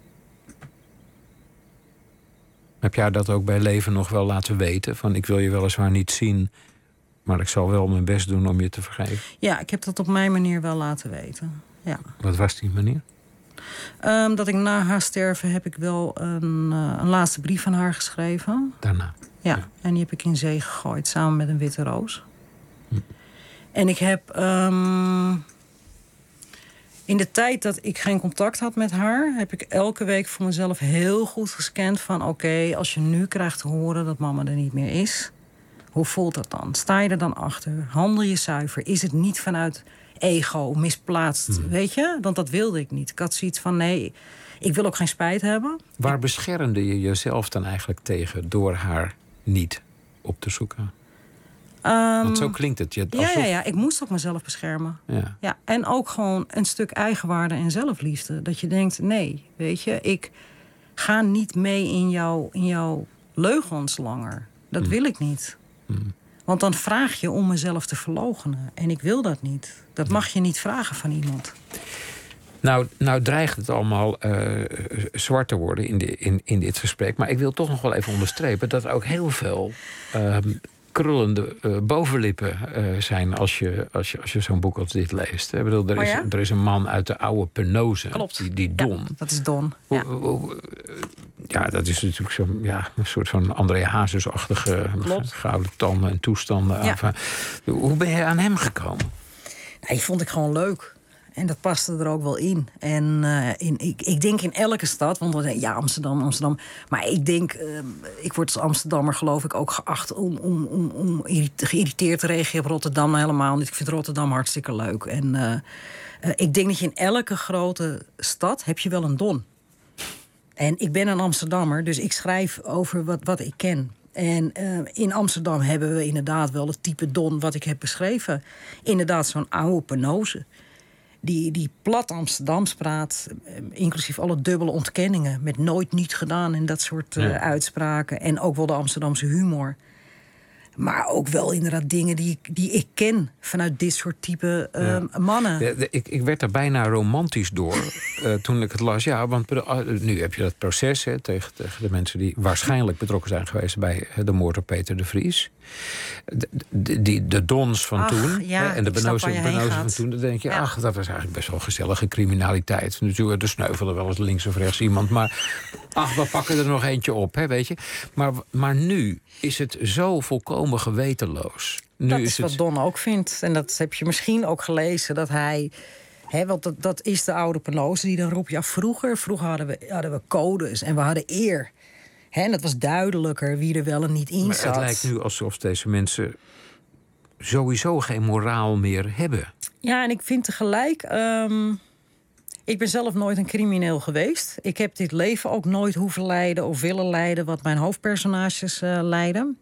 Heb jij dat ook bij leven nog wel laten weten? Van ik wil je weliswaar niet zien, maar ik zal wel mijn best doen om je te vergeven. Ja, ik heb dat op mijn manier wel laten weten. Ja. Wat was die manier? Um, dat ik na haar sterven heb ik wel een, uh, een laatste brief aan haar geschreven. Daarna? Ja, ja, en die heb ik in zee gegooid samen met een witte roos. Hm. En ik heb um, in de tijd dat ik geen contact had met haar, heb ik elke week voor mezelf heel goed gescand van oké, okay, als je nu krijgt te horen dat mama er niet meer is, hoe voelt dat dan? Sta je er dan achter? Handel je zuiver? Is het niet vanuit ego, misplaatst, hm. weet je? Want dat wilde ik niet. Ik had zoiets van nee, ik wil ook geen spijt hebben. Waar beschermde je jezelf dan eigenlijk tegen door haar niet op te zoeken? Um, Want zo klinkt het. Je, alsof... ja, ja, ja, ik moest ook mezelf beschermen. Ja. Ja, en ook gewoon een stuk eigenwaarde en zelfliefde. Dat je denkt, nee, weet je, ik ga niet mee in, jou, in jouw leugens langer. Dat mm. wil ik niet. Mm. Want dan vraag je om mezelf te verloochenen. En ik wil dat niet. Dat mag je niet vragen van iemand. Nou, nou dreigt het allemaal uh, zwart te worden in, de, in, in dit gesprek. Maar ik wil toch nog wel even onderstrepen dat er ook heel veel Uh, krullende uh, bovenlippen uh, zijn als je, als je, als je zo'n boek als dit leest. Ik bedoel, er, is, oh ja? er is een man uit de oude penose. Klopt. Die, die Don. Ja, dat is Don. Ja. Ja. Hoe, hoe, ja, dat is natuurlijk zo'n ja, een soort van André Hazes-achtige gouden tanden en toestanden. Ja. Enfin, hoe ben je aan hem gekomen? Nou, die vond ik gewoon leuk. En dat paste er ook wel in. En uh, in, ik, ik denk in elke stad, want we ja, Amsterdam, Amsterdam. Maar ik denk, uh, ik word als Amsterdammer geloof ik ook geacht om, om, om, om geïrriteerd te reageren op Rotterdam helemaal niet. Ik vind Rotterdam hartstikke leuk. En uh, uh, ik denk dat je in elke grote stad heb je wel een Don. En ik ben een Amsterdammer, dus ik schrijf over wat, wat ik ken. En uh, in Amsterdam hebben we inderdaad wel het type Don wat ik heb beschreven. Inderdaad zo'n oude penose. Die, die plat Amsterdams praat, inclusief alle dubbele ontkenningen, met nooit niet gedaan en dat soort uh, ja. uitspraken. En ook wel de Amsterdamse humor. Maar ook wel inderdaad dingen die, die ik ken vanuit dit soort type uh, ja. mannen. Ja, de, ik, ik werd er bijna romantisch door uh, toen ik het las. Ja, want uh, nu heb je dat proces hè, tegen, tegen de mensen die waarschijnlijk betrokken zijn geweest bij de moord op Peter de Vries. De, de, de, de dons van ach, toen ja, hè, en de benozen van toen, dan denk je, ja. ach, dat was eigenlijk best wel gezellige criminaliteit. Natuurlijk, er sneuvelde wel eens links of rechts iemand, maar ach, we pakken er nog eentje op, hè, weet je. Maar, maar nu is het zo volkomen gewetenloos. Nu dat is, is wat het... Don ook vindt. En dat heb je misschien ook gelezen, dat hij... He, want dat, dat is de oude penose die dan roept, ja, vroeger, vroeger hadden we, hadden we codes en we hadden eer. He, en dat was duidelijker wie er wel en niet in maar zat. Het lijkt nu alsof deze mensen sowieso geen moraal meer hebben. Ja, en ik vind tegelijk... Um, ik ben zelf nooit een crimineel geweest. Ik heb dit leven ook nooit hoeven leiden of willen leiden wat mijn hoofdpersonages uh, leiden.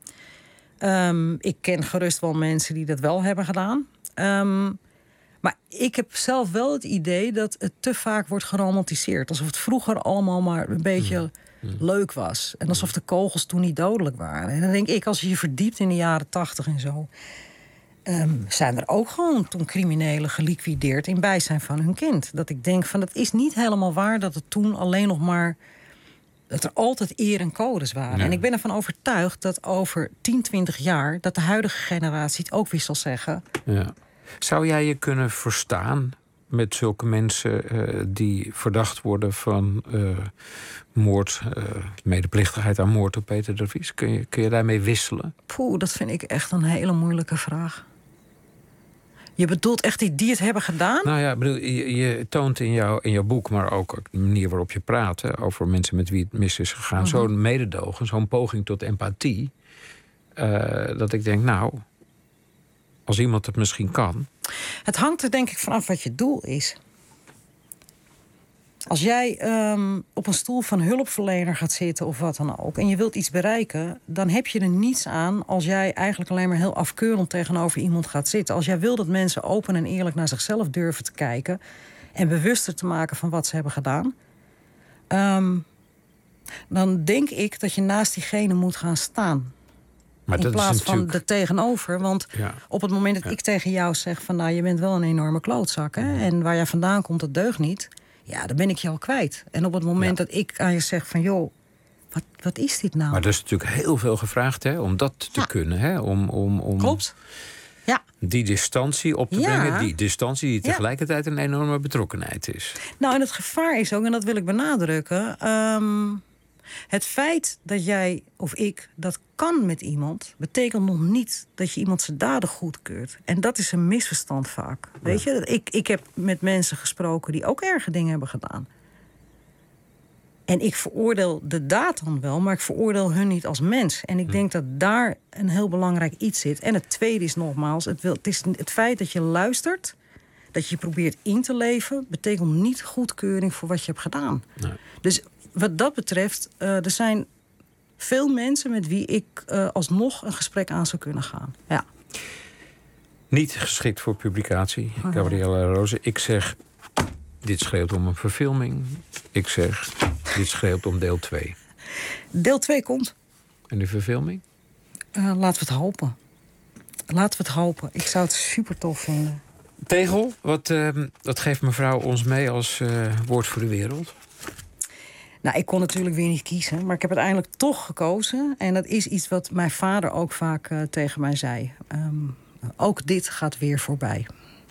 Um, ik ken gerust wel mensen die dat wel hebben gedaan. Um, maar ik heb zelf wel het idee dat het te vaak wordt geromantiseerd. Alsof het vroeger allemaal maar een beetje mm. Mm. leuk was. En alsof de kogels toen niet dodelijk waren. En dan denk ik, als je je verdiept in de jaren tachtig en zo... Um, zijn er ook gewoon toen criminelen geliquideerd in bijzijn van hun kind. Dat ik denk van, het is niet helemaal waar dat het toen alleen nog maar... dat er altijd eer en codes waren. Ja. En ik ben ervan overtuigd dat over tien, twintig jaar... dat de huidige generatie het ook weer zal zeggen. Ja. Zou jij je kunnen verstaan met zulke mensen uh, die verdacht worden van uh, moord, uh, medeplichtigheid aan moord op Peter de Vries? Kun je, kun je daarmee wisselen? Poeh, dat vind ik echt een hele moeilijke vraag. Je bedoelt echt die die het hebben gedaan? Nou ja, bedoel, je, je toont in, jou, in jouw boek, maar ook de manier waarop je praat... Hè, over mensen met wie het mis is gegaan, uh-huh. zo'n mededogen, zo'n poging tot empathie... Uh, dat ik denk, nou, als iemand het misschien kan... Het hangt er denk ik vanaf wat je doel is. Als jij um, op een stoel van hulpverlener gaat zitten of wat dan ook... en je wilt iets bereiken, dan heb je er niets aan... als jij eigenlijk alleen maar heel afkeurend tegenover iemand gaat zitten. Als jij wil dat mensen open en eerlijk naar zichzelf durven te kijken... en bewuster te maken van wat ze hebben gedaan... Um, dan denk ik dat je naast diegene moet gaan staan... Maar in dat plaats is van natuurlijk... er tegenover. Want ja. op het moment dat ja. ik tegen jou zeg van... nou, je bent wel een enorme klootzak, hè? En waar jij vandaan komt, dat deugt niet. Ja, dan ben ik je al kwijt. En op het moment ja. dat ik aan je zeg van... joh, wat, wat is dit nou? Maar er is natuurlijk heel veel gevraagd, hè? Om dat te ja. kunnen, hè? Om, om, om Klopt. Ja. Die distantie op te ja. brengen. Die distantie die tegelijkertijd een enorme betrokkenheid is. Nou, en het gevaar is ook, en dat wil ik benadrukken... Um, het feit dat jij of ik dat kan met iemand... betekent nog niet dat je iemand zijn daden goedkeurt. En dat is een misverstand vaak. Ja. Weet je, ik, ik heb met mensen gesproken die ook erge dingen hebben gedaan. En ik veroordeel de daad dan wel, maar ik veroordeel hun niet als mens. En ik hm. denk dat daar een heel belangrijk iets zit. En het tweede is nogmaals, het, wil, het, is het feit dat je luistert... dat je probeert in te leven... betekent niet goedkeuring voor wat je hebt gedaan. Nee. Dus... wat dat betreft, uh, er zijn veel mensen met wie ik uh, alsnog een gesprek aan zou kunnen gaan. Ja. Niet geschikt voor publicatie, uh-huh. Gabrielle Rozen. Ik zeg, dit schreeuwt om een verfilming. Ik zeg, dit schreeuwt om deel twee. Deel twee komt. En de verfilming? Uh, laten we het hopen. Laten we het hopen. Ik zou het super tof vinden. Tegel, wat, uh, wat geeft mevrouw ons mee als uh, woord voor de wereld? Nou, ik kon natuurlijk weer niet kiezen, maar ik heb uiteindelijk toch gekozen. En dat is iets wat mijn vader ook vaak uh, tegen mij zei. Um, ook dit gaat weer voorbij.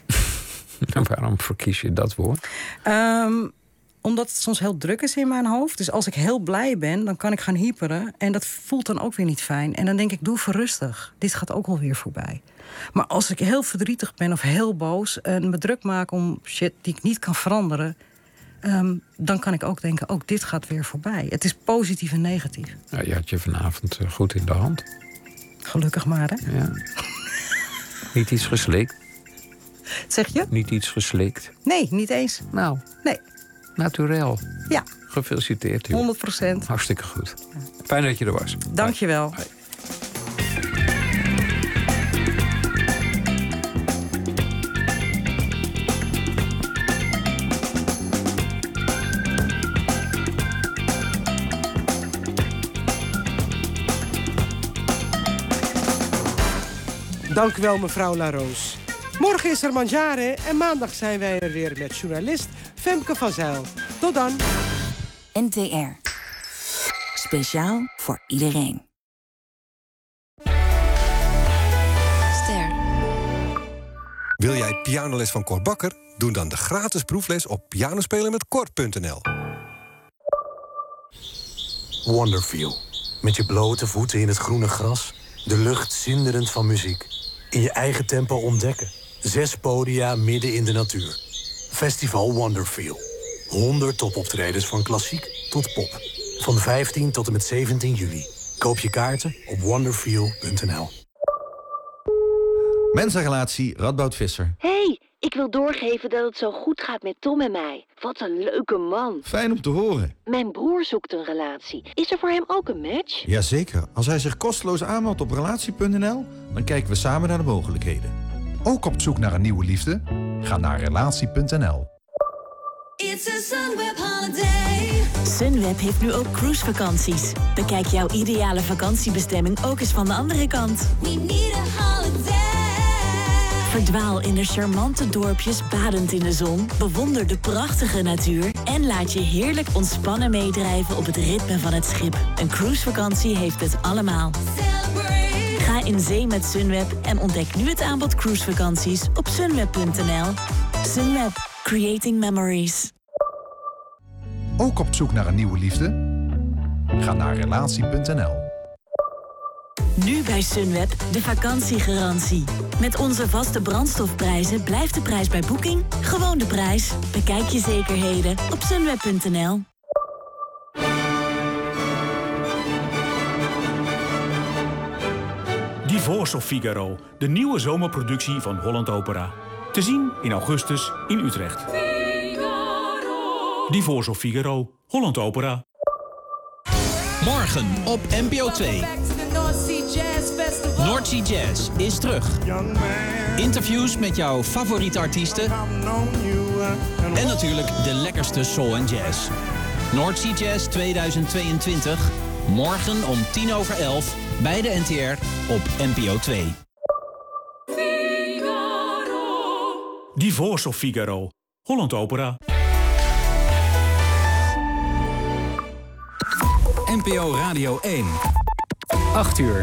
En waarom verkies je dat woord? Um, omdat het soms heel druk is in mijn hoofd. Dus als ik heel blij ben, dan kan ik gaan hyperen. En dat voelt dan ook weer niet fijn. En dan denk ik, doe even rustig. Dit gaat ook alweer voorbij. Maar als ik heel verdrietig ben of heel boos... en me druk maak om shit die ik niet kan veranderen... Um, dan kan ik ook denken, ook dit gaat weer voorbij. Het is positief en negatief. Ja, je had je vanavond uh, goed in de hand. Gelukkig maar, hè? Ja. Niet iets geslikt? Zeg je? Niet iets geslikt? Nee, niet eens. Nou, nee. Naturel. Ja. Gefeliciteerd. Joh. honderd procent. Hartstikke goed. Fijn dat je er was. Dank je wel. Hoi. Dank u wel, mevrouw Laroos. Morgen is er Mandjaren en maandag zijn wij er weer met journalist Femke van Zijl. Tot dan. N T R. Speciaal voor iedereen. Ster. Wil jij pianoles van Cor Bakker? Doe dan de gratis proefles op pianospelen met cor punt n l. Wonderfeel. Met je blote voeten in het groene gras. De lucht zinderend van muziek. In je eigen tempo ontdekken. Zes podia midden in de natuur. Festival Wonderfeel. honderd topoptredens van klassiek tot pop. Van vijftien tot en met zeventien juli. Koop je kaarten op wonderfeel punt n l. Mensenrelatie Radboud Visser. Hey, ik wil doorgeven dat het zo goed gaat met Tom en mij. Wat een leuke man. Fijn om te horen. Mijn broer zoekt een relatie. Is er voor hem ook een match? Jazeker. Als hij zich kosteloos aanmeldt op relatie punt n l... dan kijken we samen naar de mogelijkheden. Ook op zoek naar een nieuwe liefde? Ga naar relatie punt n l. It's a Sunweb holiday. Sunweb heeft nu ook cruisevakanties. Bekijk jouw ideale vakantiebestemming ook eens van de andere kant. We need a holiday. Verdwaal in de charmante dorpjes badend in de zon, bewonder de prachtige natuur en laat je heerlijk ontspannen meedrijven op het ritme van het schip. Een cruisevakantie heeft het allemaal. Celebrate. Ga in zee met Sunweb en ontdek nu het aanbod cruisevakanties op sunweb punt n l. Sunweb. Creating memories. Ook op zoek naar een nieuwe liefde? Ga naar relatie punt n l. Nu bij Sunweb de vakantiegarantie. Met onze vaste brandstofprijzen blijft de prijs bij boeking gewoon de prijs. Bekijk je zekerheden op sunweb punt n l. Divorce of Figaro, de nieuwe zomerproductie van Holland Opera. Te zien in augustus in Utrecht. Divorce of Figaro, Holland Opera. Morgen op N P O twee. Noordsea Jazz is terug. Interviews met jouw favoriete artiesten. En natuurlijk de lekkerste soul en jazz. Noordsea Jazz tweeduizend tweeëntwintig. Morgen om tien over elf bij de N T R op N P O twee. Divorce of Figaro, Holland Opera. N P O Radio één. acht uur.